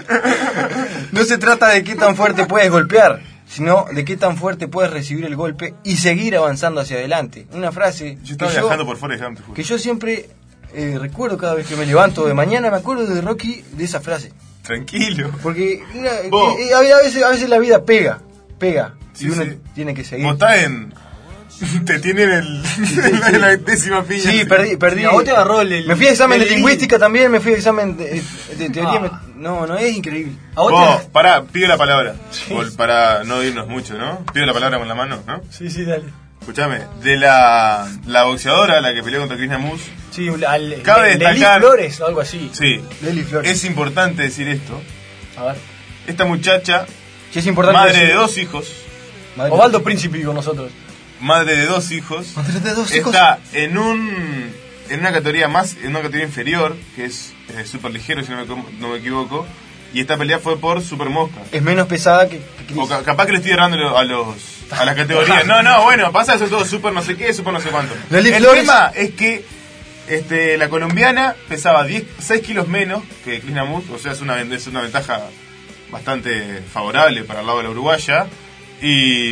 No se trata de qué tan fuerte puedes golpear, sino de qué tan fuerte puedes recibir el golpe y seguir avanzando hacia adelante. Una frase Yo estaba que, viajando yo, por Forrest Gump. te juro. que yo siempre eh, recuerdo cada vez que me levanto de mañana, me acuerdo de Rocky, de esa frase. Tranquilo. Porque una- Vos. eh, eh, a veces, a veces la vida pega, pega, Sí, y uno sí. tiene que seguir. Vos estás en... Te tienen el... en la décima piña. Sí, perdí, perdí. Sí, a vos te agarró el- me fui a examen de el- lingüística también, me fui a examen de, de teoría. Ah. me- no, no, es increíble. ¿A vos Vos, te- pará, pido la palabra. Por- para no irnos mucho, ¿no? Pido la palabra con la mano, ¿no? Sí, sí, dale. Escuchame, de la, la boxeadora, la que peleó contra Chris Namus, Sí, al, Cabe de- de Liz destacar- Flores o algo así. sí, Leli Flores. es importante decir esto. A ver. Esta muchacha, Sí, es importante madre decir- de dos hijos, Madre- Ovaldo Príncipe con nosotros. madre de dos hijos, Madre de dos hijos. está en un en una categoría más, en una categoría inferior, que es eh, super ligero, si no me, com- no me equivoco, y esta pelea fue por Super Mosca. Es menos pesada que, que Chris. O ca- capaz que le estoy errando a los a las categorías. No, no, bueno, pasa eso todo super no sé qué, super no sé cuánto. Leli El Flores- tema es que este, la colombiana pesaba diez, seis kilos menos que Chris Namus, o sea, es una, es una ventaja bastante favorable para el lado de la uruguaya. Y,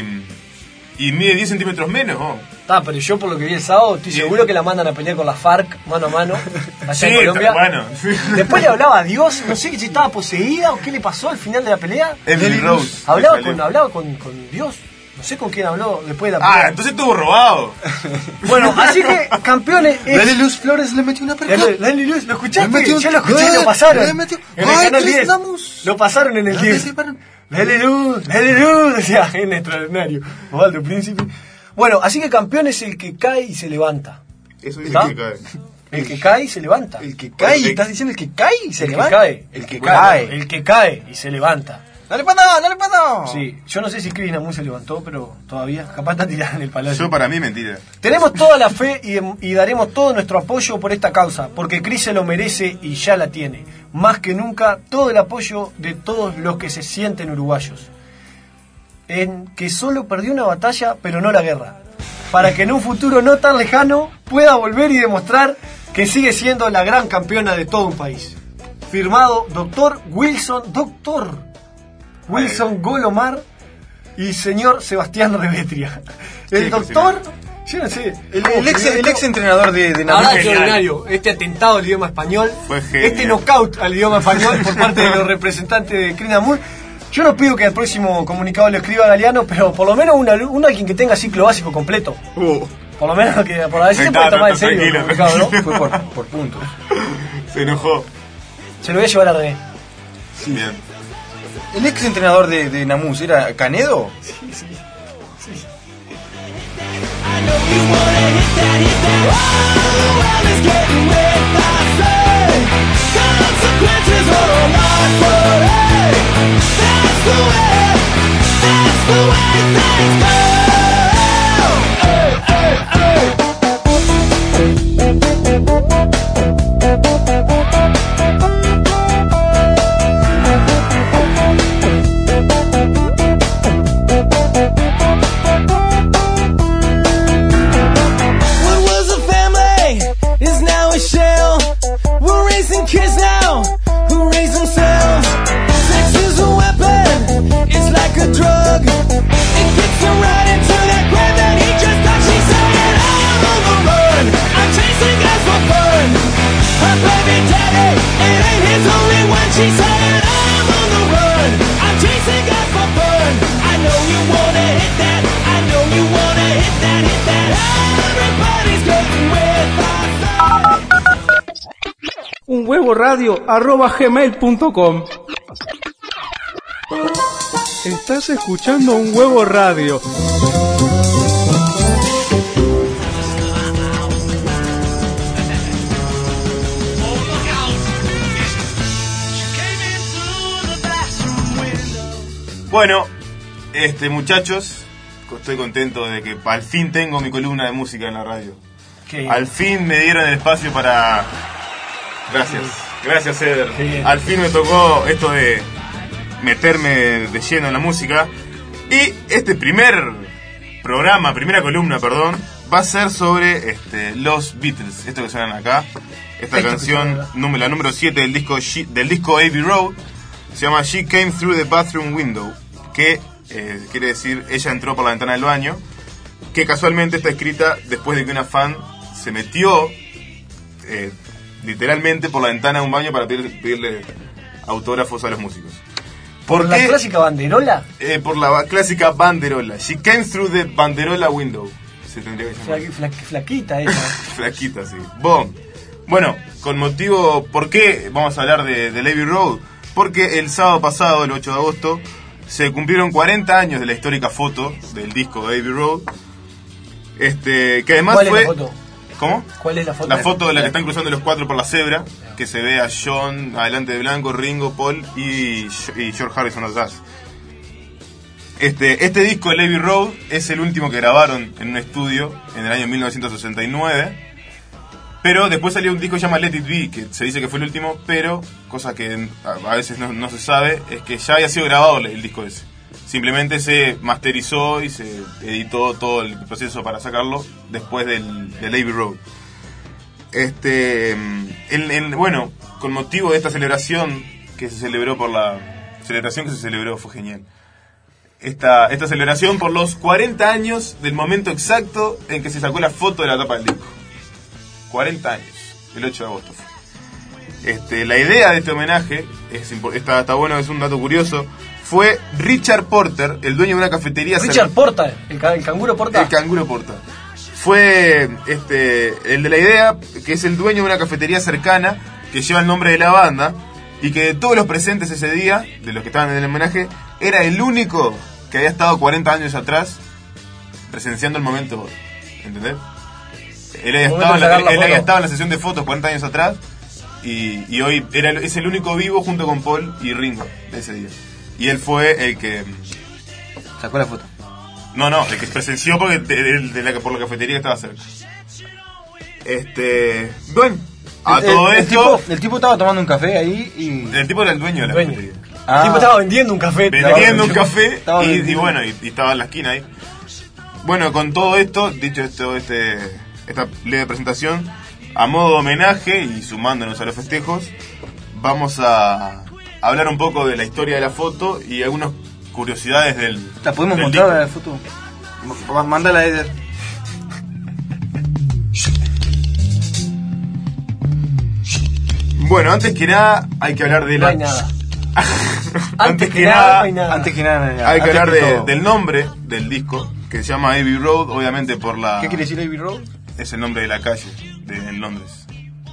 y mide diez centímetros menos. Oh. Ah, pero yo por lo que vi el sábado estoy Sí. seguro que la mandan a pelear con la FARC mano a mano allá Sí, en Colombia. bueno. sí. Después le hablaba a Dios, no sé si estaba poseída o qué le pasó al final de la pelea. Emily Rose. Hablaba Déjale. con, hablaba con, con Dios. No sé con quién habló después de la Ah, pelea. entonces estuvo robado. Bueno, así que campeones es... Leli Luz Flores le metió una Dale, perca. dale, Luz, ¿lo escuchaste? Le metió- Yo lo escuché, le- lo pasaron. le metió- En el ¡Ay, canal Chris diez. Namus! Lo pasaron en el Ya diez. me separan. Dale luz, dale luz, decía, en extraordinario. Osvaldo Príncipe. Bueno, así que campeón es el que cae y se levanta. Eso dice ¿Está? que cae. El que cae y se levanta. El que cae, El- ¿estás diciendo el que cae y se el que levanta? cae. El que Bueno, cae. El que cae y se levanta. ¡Dale pato, dale pato! Sí, yo no sé si Chris Namu se levantó, pero todavía, capaz está tirada en el palacio. Yo para mí mentira. Tenemos toda la fe y, y daremos todo nuestro apoyo por esta causa, porque Chris se lo merece y ya la tiene. Más que nunca, todo el apoyo de todos los que se sienten uruguayos. En que solo perdió una batalla, pero no la guerra. Para que en un futuro no tan lejano pueda volver y demostrar que sigue siendo la gran campeona de todo un país. Firmado doctor Wilson, doctor Wilson Golomar y señor Sebastián Revetria. El Sí, doctor, yo no sé, El, el ex, el ex entrenador de, de la Namu. verdad, Genial. extraordinario. Este atentado al idioma español, Fue genial. este knockout al idioma español por parte de los representantes de Chris Namu. Yo no pido que al próximo comunicado lo escriba Galeano, pero por lo menos una, una alguien que tenga ciclo básico completo. Uh, Por lo menos que por a ver si se Está, puede tomar en está, serio el tranquilo, comunicado, ¿no? tranquilo. Fue por, por puntos. se enojó. Se lo voy a llevar a René. Bien. ¿El ex entrenador de, de Namus era Canedo? What was a family is now a shell. We're raising kids now who raise themselves. Sex is a weapon, it's like a drug. It gets her right into that grave that he just touched. She's saying, I'm on the run, I'm chasing guys for fun. Her baby daddy, it ain't his only one. She's saying, I'm on the run, I'm chasing guys for fun. I know you wanna hit that, I know you wanna hit that, hit that. Everybody's getting with us. un huevo radio arroba gmail punto com. Estás escuchando Un Huevo Radio. Bueno, este muchachos, estoy contento de que al fin tengo mi columna de música en la radio. Qué Al fin me dieron el espacio para... Gracias, gracias Eder. Qué bien. Al fin me tocó esto de meterme de lleno en la música. Y este primer programa, primera columna, perdón, va a ser sobre este, los Beatles. Esto que suenan acá. Esta Esto que canción, suena acá. número, la número siete del disco, She- del disco Abbey Road, se llama She Came Through the Bathroom Window, que eh, quiere decir ella entró por la ventana del baño, que casualmente está escrita después de que una fan se metió eh, literalmente por la ventana de un baño para pedir- pedirle autógrafos a los músicos. ¿Por ¿Por la qué? clásica banderola? Eh, por la ba- clásica banderola. She came through the banderola window. Se tendría que llamar. Fla- fla- flaquita esa. Flaquita, sí. Bon. Bueno, con motivo... ¿Por qué vamos a hablar de, de Abbey Road? Porque el sábado pasado, el ocho de agosto, se cumplieron cuarenta años de la histórica foto del disco de Abbey Road. Este, que además ¿Cuál fue... es la foto? ¿Cómo? ¿Cuál es la foto? La foto de la que están cruzando los cuatro por la cebra, que se ve a John adelante de blanco, Ringo, Paul y, y George Harrison atrás. Este, este disco, el Abbey Road, es el último que grabaron en un estudio en el año mil novecientos sesenta y nueve. Pero después salió un disco que se llama Let It Be, que se dice que fue el último, pero, cosa que a, a veces no, no se sabe, es que ya había sido grabado el, el disco ese. Simplemente se masterizó y se editó todo el proceso para sacarlo después del, del Abbey Road. Este, el, el- bueno, con motivo de esta celebración que se celebró por la celebración que se celebró fue genial. Esta, esta celebración por los cuarenta años del momento exacto en que se sacó la foto de la tapa del disco. cuarenta años, el ocho de agosto fue. Este, la idea de este homenaje, es, impo- está, está bueno, es un dato curioso, fue Richard Porter, el dueño de una cafetería Richard cerca- Porta, el, ca- el canguro Porta. el canguro Porter. Fue este, el de la idea, que es el dueño de una cafetería cercana que lleva el nombre de la banda y que de todos los presentes ese día, de los que estaban en el homenaje, era el único que había estado cuarenta años atrás presenciando el momento, ¿entendés? Él había, El estado en, momento de la, sacar la él había foto. estado en la sesión de fotos cuarenta años atrás y, y hoy era, el- es el único vivo junto con Paul y Ringo de ese día. Y él fue el que... Sacó la foto. No, no, el que presenció porque de, de- de la, por la cafetería que estaba cerca. Este... Bueno, a El- todo el, esto... El tipo, el tipo estaba tomando un café ahí y... El tipo era el dueño de la Dueño. cafetería. Ah. El tipo estaba vendiendo un café. Vendiendo un Estaba- café estaba y, y vendiendo. bueno, y, y estaba en la esquina ahí. Bueno, con todo esto, dicho esto, este, esta leve presentación, a modo de homenaje y sumándonos a los festejos, vamos a hablar un poco de la historia de la foto y algunas curiosidades del. ¿La podemos del mostrar disco. la foto? Ma- Mándala a Eder. Bueno, antes que nada, hay que hablar de No la. hay nada. antes que nada, nada, no hay nada. Antes que nada, hay que antes hablar de- todo. del nombre del disco, que se llama Abbey Road, obviamente por la. ¿Qué quiere decir Abbey Road? Es el nombre de la calle de, en Londres.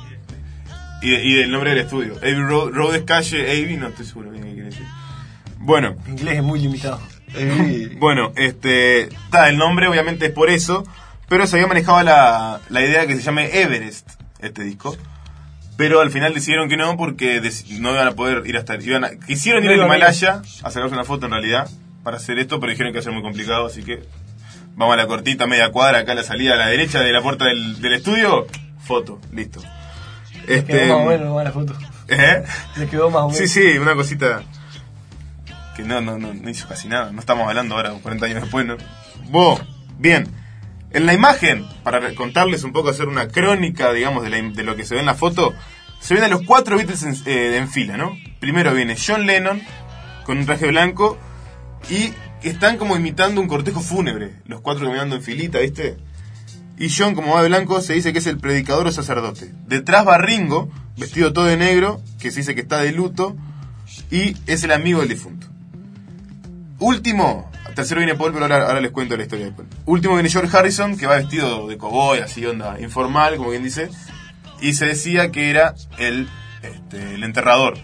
Y, de- y del nombre del estudio. Abbey Road, Road es calle, Abbey no estoy seguro bien qué quiere decir. Bueno, Mi inglés es muy limitado. bueno, este, está, el nombre obviamente es por eso, pero se había manejado la, la idea que se llame Everest, este disco. Pero al final decidieron que no porque dec- no iban a poder ir hasta... Iban a, quisieron ir No al iban a ir. Himalaya a sacarse una foto en realidad para hacer esto, pero dijeron que iba a ser muy complicado, así que vamos a la cortita, media cuadra, acá a la salida a la derecha de la puerta del, del estudio, foto, listo. Le quedó más o menos igual la foto. ¿Eh? Le quedó más o menos. Sí, sí, una cosita que no, no, no, no hizo casi nada. No estamos hablando ahora, cuarenta años después, ¿no? Vos, bien. En la imagen, para contarles un poco, hacer una crónica, digamos, de, la, de lo que se ve en la foto, se ven a los cuatro Beatles en, eh, en fila, ¿no? Primero viene John Lennon con un traje blanco y están como imitando un cortejo fúnebre, los cuatro caminando en filita, ¿viste? Y John, como va de blanco, se dice que es el predicador o sacerdote. Detrás va Ringo, vestido todo de negro, que se dice que está de luto, y es el amigo del difunto. Último, tercero viene Paul, pero ahora, ahora les cuento la historia de Paul. Último viene George Harrison, que va vestido de cowboy, así onda informal, como quien dice, y se decía que era el, este, el enterrador.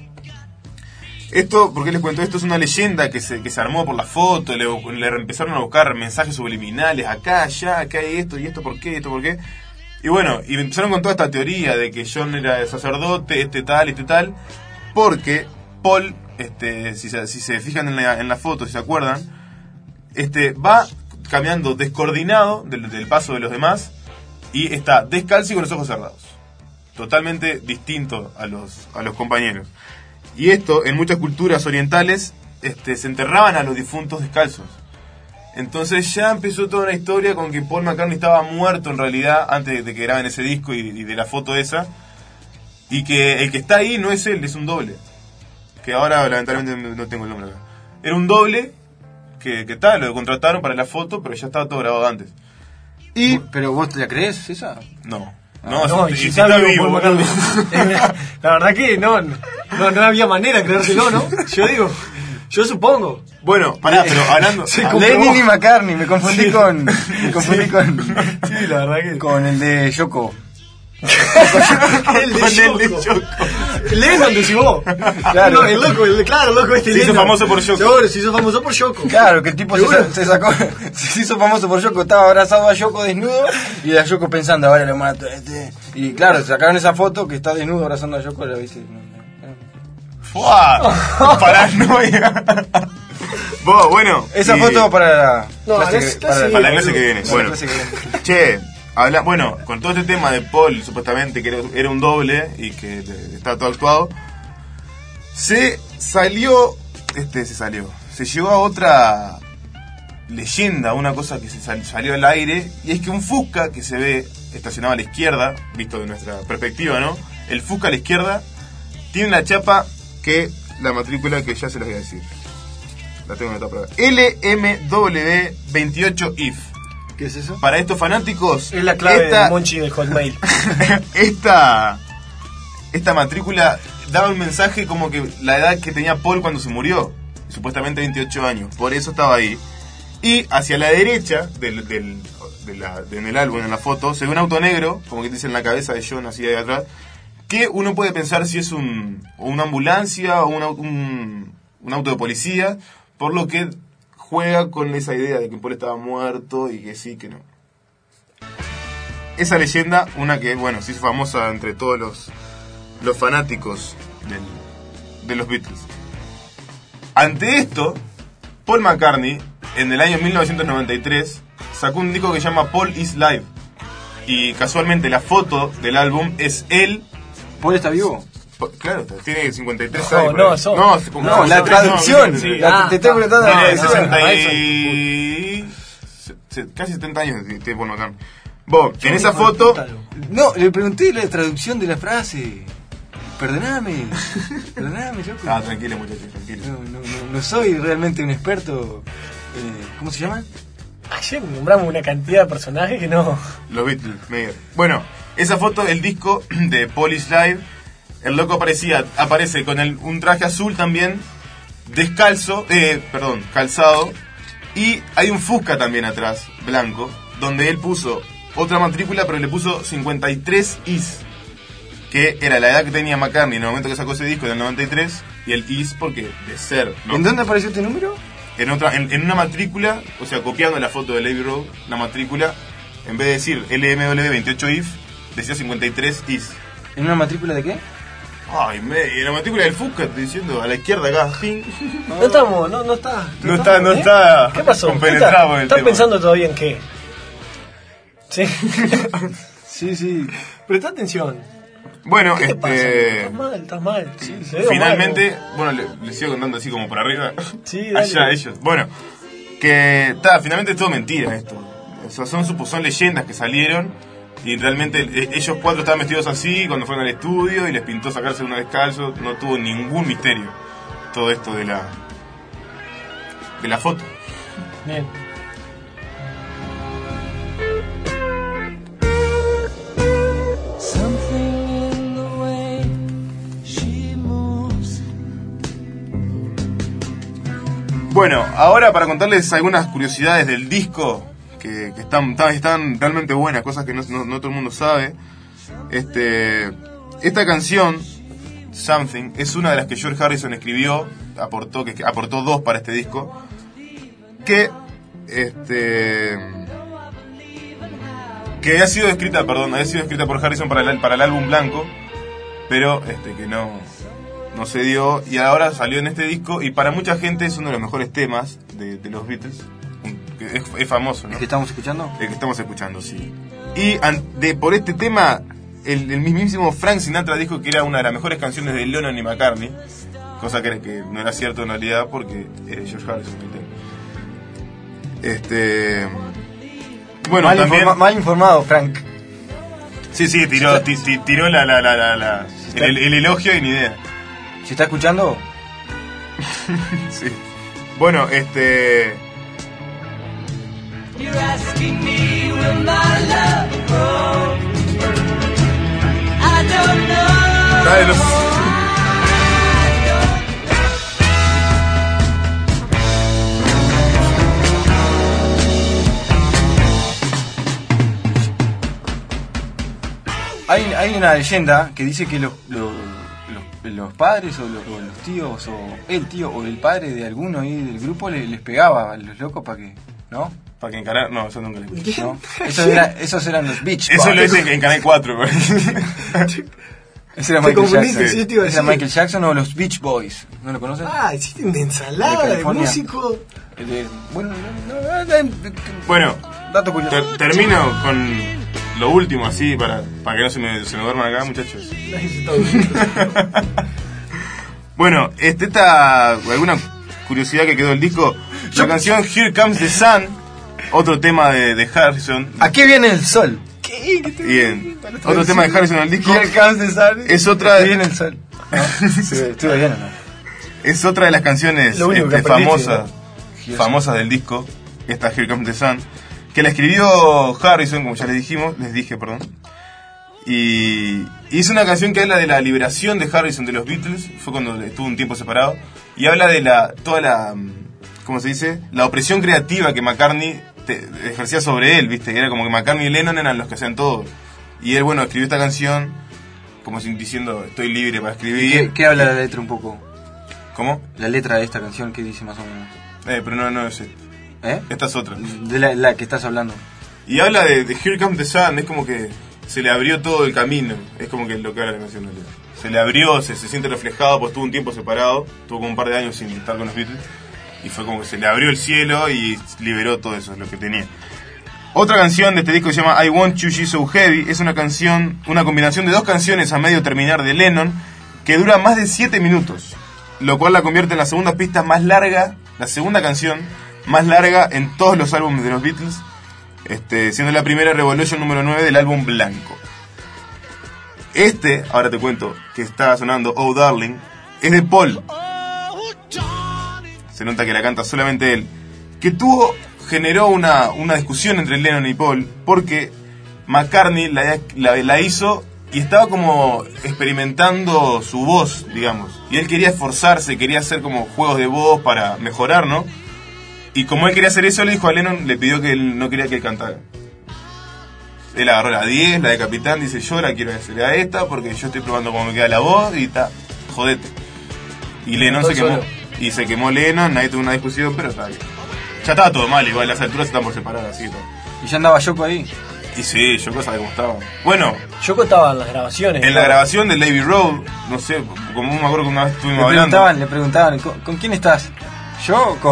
Esto, ¿por qué les cuento esto? Es una leyenda que se, que se armó por la foto, le, le empezaron a buscar mensajes subliminales, acá, allá, acá hay esto, y esto por qué, esto por qué. Y bueno, y empezaron con toda esta teoría de que John era el sacerdote, este tal, este tal, porque Paul, este, si se, si se fijan en la, en la foto, si se acuerdan, este, va caminando descoordinado del, del paso de los demás y está descalzo y con los ojos cerrados. Totalmente distinto a los, a los compañeros. Y esto, en muchas culturas orientales, este, se enterraban a los difuntos descalzos. Entonces ya empezó toda una historia con que Paul McCartney estaba muerto en realidad antes de que graben ese disco y, y de la foto esa. Y que el que está ahí no es él, es un doble. Que ahora lamentablemente no tengo el nombre acá. Era un doble que, que tal, lo contrataron para la foto, pero ya estaba todo grabado antes. Y... ¿Pero vos te la crees esa? No. No, No, si- y si si está está vivo, vivo, Paul boludo. McCartney. La verdad que no, no, no había manera de creérselo, ¿no? Yo digo, yo supongo. Bueno, pará, pero hablando... Se Ah, comprobó. Lennon y McCartney, me confundí Sí. con. Me confundí Sí. con. Sí, la verdad que. Con el de Yoko. El de Con el de Yoko. Yoko. Lennon decís vos. Claro. No, el loco, el, claro, el loco este Se hizo Lennon. famoso por Yoko. Seguro, se hizo famoso por Yoko. Claro, que el tipo se, Seguro. sa- se sacó. Se hizo famoso por Yoko, estaba abrazado a Yoko desnudo y a Yoko pensando, ahora le mato a este. Y claro, sacaron esa foto que está desnudo abrazando a Yoko, la viste. ¡Fua! Paranoia. Vos, bueno. Esa y- foto para la. No, clase es- que- para clase- Para la clase que viene. para la Bueno, clase que viene. che, habla, bueno, con todo este tema de Paul, supuestamente que era, era un doble y que de- estaba todo actuado, se salió, este se salió, se llegó a otra leyenda, una cosa que se sal- salió al aire, y es que un Fusca que se ve estacionado a la izquierda, visto de nuestra perspectiva, ¿no? El Fusca a la izquierda tiene la chapa que, la matrícula que ya se las voy a decir. La tengo anotada por acá. L M W veintiocho I F. ¿Qué es eso? Para estos fanáticos, Es la clave esta, de Monchi de Hotmail. esta, esta matrícula daba un mensaje como que la edad que tenía Paul cuando se murió, supuestamente veintiocho años, por eso estaba ahí. Y hacia la derecha del, del, de la, de- en el álbum, en la foto, se ve un auto negro, como que dice en la cabeza de John, así de atrás, que uno puede pensar si es un, o una ambulancia o un, au- un, un auto de policía, por lo que juega con esa idea de que Paul estaba muerto y que sí, que no. Esa leyenda, una que, bueno, se hizo famosa entre todos los, los fanáticos del, de los Beatles. Ante esto, Paul McCartney, en el año mil novecientos noventa y tres, sacó un disco que se llama Paul is Live. Y casualmente la foto del álbum es él. ¿Paul está vivo? Claro, tiene cincuenta y tres No, años. no, son- no, se- como- No, la no, traducción. no, sí. La- Ah, te estoy preguntando. Tiene la sesenta traducción. y... se- se- casi setenta años tiene Paul McCartney. Vos, en esa foto... No, le pregunté la traducción de la frase. Perdóname. Perdóname, loco. Ah, tranquilo, muchachos, tranquilo. No, no, no, no soy realmente un experto. Eh, ¿Cómo se llama? Ayer nombramos una cantidad de personajes que no. Los Beatles, Meyer. Bueno, esa foto, el disco de Paul is Live, el loco aparecía, aparece con el, un traje azul también, descalzo, eh, perdón, calzado, y hay un Fusca también atrás, blanco, donde él puso otra matrícula, pero le puso cincuenta y tres is, que era la edad que tenía McCartney en el momento que sacó ese disco, en el noventa y tres, y el is porque de ser, ¿no? ¿En dónde apareció este número? En, otra, en, en una matrícula, o sea, copiando la foto de Abbey Road, la matrícula, en vez de decir L M W veintiocho if, decía cincuenta y tres is. ¿En una matrícula de qué? Ay, me, en la matrícula del Fusca, estoy diciendo, a la izquierda acá, ping. No estamos, no, no está. No está, no ¿eh? está ¿Qué pasó? compenetrado ¿Estás con el estás tema. pensando todavía en qué? Sí. Sí, sí. Presta atención. Bueno, ¿Qué te pasa? este... Estás mal, estás mal. Sí, se ve Finalmente, mal, bueno, le- les sigo contando así como por arriba. Sí, dale. Allá ellos. Bueno, que está, finalmente es todo mentira esto. O sea, son, supo- son leyendas que salieron y realmente eh, ellos cuatro estaban vestidos así cuando fueron al estudio y les pintó sacarse uno descalzo. No tuvo ningún misterio todo esto de la de la foto. Bien. Something in the way she moves. Bueno, ahora para contarles algunas curiosidades del disco que, que están, están, están realmente buenas, cosas que no, no- no todo el mundo sabe. Este, esta canción, Something, es una de las que George Harrison escribió, aportó, que, que aportó dos para este disco, que este que había sido escrita, perdón, había sido escrita por Harrison para el, para el álbum blanco, pero este que no no se dio y ahora salió en este disco y para mucha gente es uno de los mejores temas de, de los Beatles, un- que es, es famoso, ¿no? ¿El que estamos escuchando? El que estamos escuchando, sí. Y an- de, por este tema, el, el mismísimo Frank Sinatra dijo que era una de las mejores canciones de Lennon y McCartney, cosa que, que no era cierto en realidad porque era George Harrison el tema. Este... Bueno, mal, también... informa- mal informado, Frank. Sí, sí, tiró, ti- ti- tiró la, la, la, la, la- el, el elogio y ni idea. ¿Se está escuchando? Sí. Bueno, este... You're asking me will my love grow? I don't know. Dale, los- Hay, hay una leyenda que dice que los, los, los, los padres o los, o los tíos o el tío o el padre de alguno ahí del grupo le- les pegaba a los locos para que... ¿No? Para que encarar... No, eso nunca le escuché. ¿No? Esos, era- esos eran los Beach Eso Boys. lo dicen en Canal cuatro. Ese era Te Michael confundiste, Jackson. sí, te iba a Ese era decir. Michael Jackson o los Beach Boys. ¿No lo conocen? Ah, hiciste una ensalada De de, California. músico. El de- bueno, no, no, no, no, Bueno, dato curioso. ter- termino con lo último así para, para que no se me, se me duerman acá, muchachos. Nadie se está durmiendo. Bueno, este, esta alguna curiosidad que quedó del disco, la canción Here Comes the Sun, otro tema de, de Harrison. ¿A qué viene el sol? Bien, otro tema de Harrison en el disco. Here comes the sun. Es otra ¿A qué de, viene el sol? ¿No? Estuve bien o no. es otra de las canciones Lo único que este, aprendiste, famosas, famosas del disco, esta Here Comes the Sun, que la escribió Harrison, como ya les dijimos, les dije, perdón. Y, y es una canción que habla de la liberación de Harrison de los Beatles, fue cuando estuvo un tiempo separado, y habla de la toda la, ¿cómo se dice? La opresión creativa que McCartney te- ejercía sobre él, ¿viste? Era como que McCartney y Lennon eran los que hacían todo. Y él, bueno, escribió esta canción como si- diciendo, estoy libre para escribir. ¿Qué, qué habla la letra un poco? ¿Cómo? La letra de esta canción, ¿qué dice más o menos? Eh, pero no, no es esta. ¿Eh? Esta es otra. De la, la que estás hablando. Y habla de, de Here Comes the Sun, es como que se le abrió todo el camino. Es como que lo que habla la canción. Se le abrió, se, se siente reflejado, pues estuvo un tiempo separado, tuvo como un par de años sin estar con los Beatles. Y fue como que se le abrió el cielo y liberó todo eso, lo que tenía. Otra canción de este disco se llama I Want You, She's So Heavy. Es una canción, una combinación de dos canciones a medio terminar de Lennon, que dura más de siete minutos, lo cual la convierte en la segunda pista más larga, la segunda canción más larga en todos los álbumes de los Beatles, este, siendo la primera Revolution número nueve del álbum blanco. Este, ahora te cuento, que está sonando Oh Darling, es de Paul. Se nota que la canta solamente él. Que tuvo, generó una, una discusión entre Lennon y Paul, porque McCartney la, la, la hizo y estaba como experimentando su voz, digamos. Y él quería esforzarse, quería hacer como juegos de voz para mejorar, ¿no? Y como él quería hacer eso, le dijo a Lennon, le pidió que él no quería que él cantara. Él agarró la diez, la de Capitán, dice, yo la quiero hacer a esta porque yo estoy probando cómo me queda la voz y está, jodete. Y Lennon se quemó. Y se quemó Lennon, nadie tuvo una discusión, pero está bien. Ya estaba todo mal, igual las alturas están por separar, así que todo. ¿Y ya andaba Yoko ahí? Y sí, Yoko sabe cómo estaba. Bueno, Yoko estaba en las grabaciones. En la grabación de Abbey Road, no sé, como me acuerdo que una vez estuvimos le hablando. Preguntaban, le preguntaban, ¿con, ¿con quién estás? ¿Yo o con...?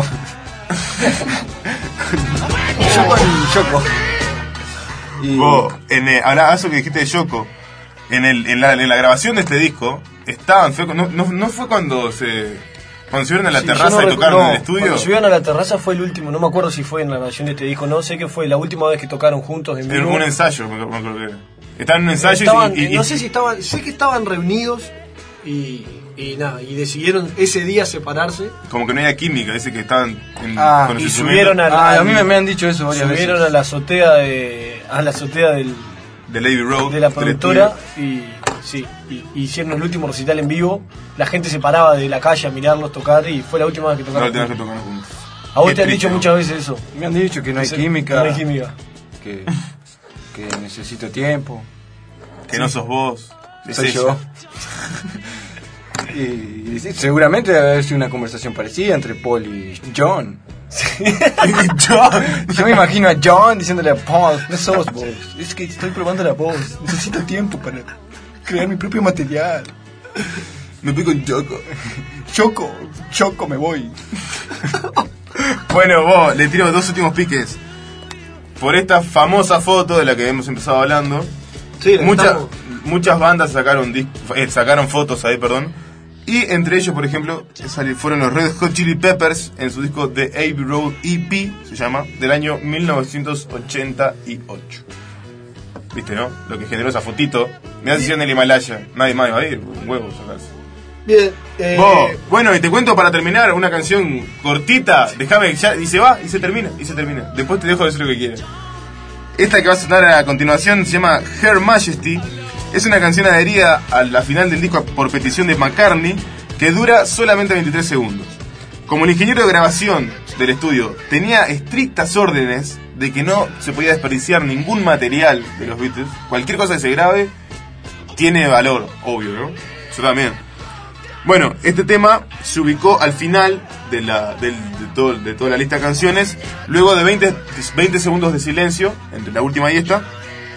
Yo con Yoko. Y... Vos, en el, ahora eso que dijiste de Yoko, en, el, en, la, en la grabación de este disco, estaban, fue, no, no, no fue cuando se... Cuando subieron a la sí, terraza no y tocaron no, en el estudio. Cuando subieron a la terraza fue el último, no me acuerdo si fue en la grabación de este disco, no sé qué fue la última vez que tocaron juntos en vivo. Era un ensayo, me acuerdo que era. Estaban en un ensayo estaban, y, y, no sé si estaban, sé que estaban reunidos y, y nada, y decidieron ese día separarse. Como que no había química, ese que estaban en, ah, con y subieron a, ah, a mí me, me han dicho eso varias subieron veces. a la azotea de a la azotea del de Abbey Road, de la productora y sí, y, y hicieron el último recital en vivo. La gente se paraba de la calle a mirarlos tocar y fue la última vez que tocaron. La última vez que tocaron juntos. A vos Qué te han dicho muchas veces eso. Me han dicho que no hay que química. No hay química. Que, que necesito tiempo. Que sí. No sos vos. Soy yo. y, y seguramente debe haber sido una conversación parecida entre Paul y John. Sí. John. Yo me imagino a John diciéndole a Paul, no sos vos, es que estoy probando la voz, necesito tiempo para crear mi propio material. Me voy con Choco. Choco, Choco, me voy. Bueno, vos, le tiro dos últimos piques. Por esta famosa foto de la que hemos empezado hablando. Sí, muchas, muchas bandas sacaron, eh, sacaron fotos ahí, perdón. Y entre ellos, por ejemplo, fueron los Red Hot Chili Peppers en su disco The Abbey Road E P, se llama, del año mil novecientos ochenta y ocho. ¿Viste, no? Lo que generó esa fotito. Me da sesión del Himalaya. Nadie más va a ir, un huevo sacarse. Bien. Eh... Vos, bueno, y te cuento para terminar una canción cortita. Déjame ya. Y se va, y se termina, y se termina. Después te dejo decir lo que quieras. Esta que va a sonar a continuación se llama Her Majesty. Es una canción adherida a la final del disco por petición de McCartney, que dura solamente veintitrés segundos. Como el ingeniero de grabación del estudio tenía estrictas órdenes de que no se podía desperdiciar ningún material de los Beatles, cualquier cosa que se grabe tiene valor, obvio, ¿no? Yo también. Bueno, este tema se ubicó al final de, la, de, de, todo, de toda la lista de canciones, luego de veinte, veinte segundos de silencio entre la última y esta.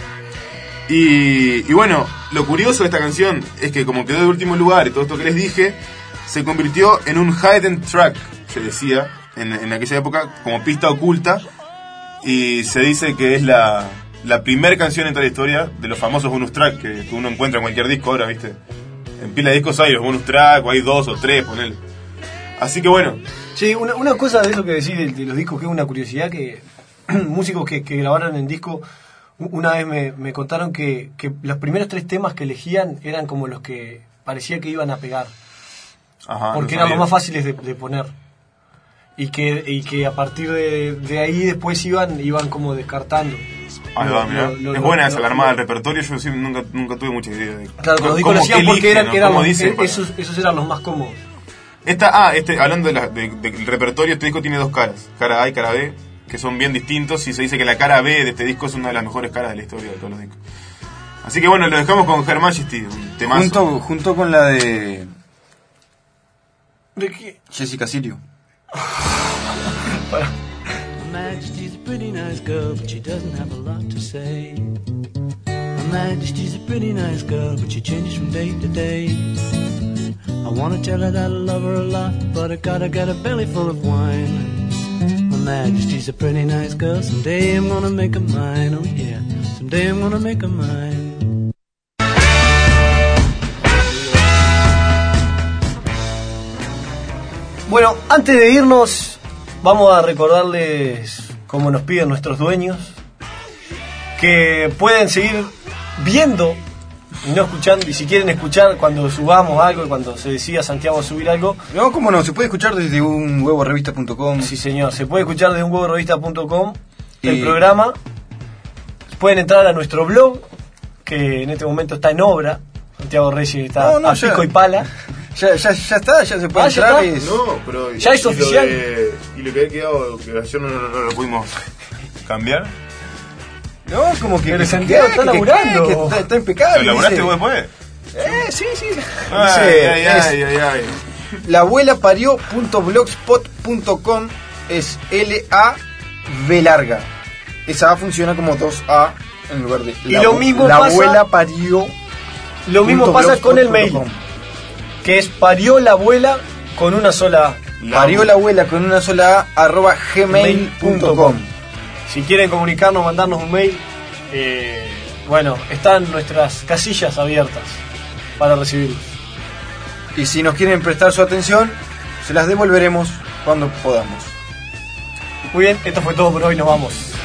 Y, y bueno, lo curioso de esta canción es que como quedó de último lugar y todo esto que les dije, se convirtió en un hidden track, se decía, en, en aquella época, como pista oculta, y se dice que es la, la primera canción en toda la historia de los famosos bonus track que, que uno encuentra en cualquier disco ahora, ¿viste? En pila de discos hay los bonus track, o hay dos o tres, ponele. Así que bueno. Sí, una, una cosa de eso que decís de, de los discos que es una curiosidad, que músicos que, que grabaron en disco, una vez me, me contaron que, que los primeros tres temas que elegían eran como los que parecía que iban a pegar. Ajá, porque no eran los más fáciles de, de poner. Y que, y que a partir de, de ahí después iban, iban como descartando. Ahí va, mirá. Lo, lo, es buena esa la armada del repertorio, yo sí, nunca, nunca tuve mucha idea de claro, los discos lo hacían porque eran, ¿no? eran los, dice, esos, esos eran los más cómodos. Esta, ah, este, hablando de la, de, de, del repertorio, este disco tiene dos caras, cara A y cara B, que son bien distintos, y se dice que la cara B de este disco es una de las mejores caras de la historia de todos los discos. Así que bueno, lo dejamos con Her Majesty, un temazo. Junto, junto con la de... ¿De qué? Jessica Sirio. Para. Her Majesty's a pretty nice girl, but she doesn't have a lot to say. Her Majesty's a pretty nice girl, but she changes from day to day. I wanna tell her that I love her a lot, but I gotta get a belly full of wine. Her Majesty's a pretty nice girl, someday I'm gonna make her mine, oh yeah, someday I'm gonna make her mine. Bueno, antes de irnos, vamos a recordarles, como nos piden nuestros dueños, que pueden seguir viendo y no escuchando, y si quieren escuchar cuando subamos algo y cuando se decida Santiago subir algo. No, cómo no, se puede escuchar desde un huevo revista punto com. Sí, señor, se puede escuchar desde un huevo revista punto com el Y- programa. Pueden entrar a nuestro blog, que en este momento está en obra. Santiago Reyes está No, no, a ya. pico y pala. Ya, ya, ya está, ya se puede Ah, ya entrar. está. es- No, pero. Ya es y lo oficial. de- y lo que había quedado, que ayer no, no- no lo pudimos cambiar. No, como que. Pero que- Santiago que- está que- laburando. que está, está impecable. ¿Lo elaboraste dice- vos después? Eh, sí, sí. Ay, Dice, ay, es- ay, ay, ay. La abuela parió punto blogspot punto com es L A V larga. Esa A funciona como dos A en lugar de. Y la lo abu- mismo La pasa- abuela parió. Lo mismo punto pasa con el blogspot mail, punto com. que es parió la abuela con una sola A. Parió la abuela con una sola A arroba gmail punto com. Si quieren comunicarnos, mandarnos un mail, eh, bueno, están nuestras casillas abiertas para recibirlos. Y si nos quieren prestar su atención, se las devolveremos cuando podamos. Muy bien, esto fue todo por hoy, nos vamos.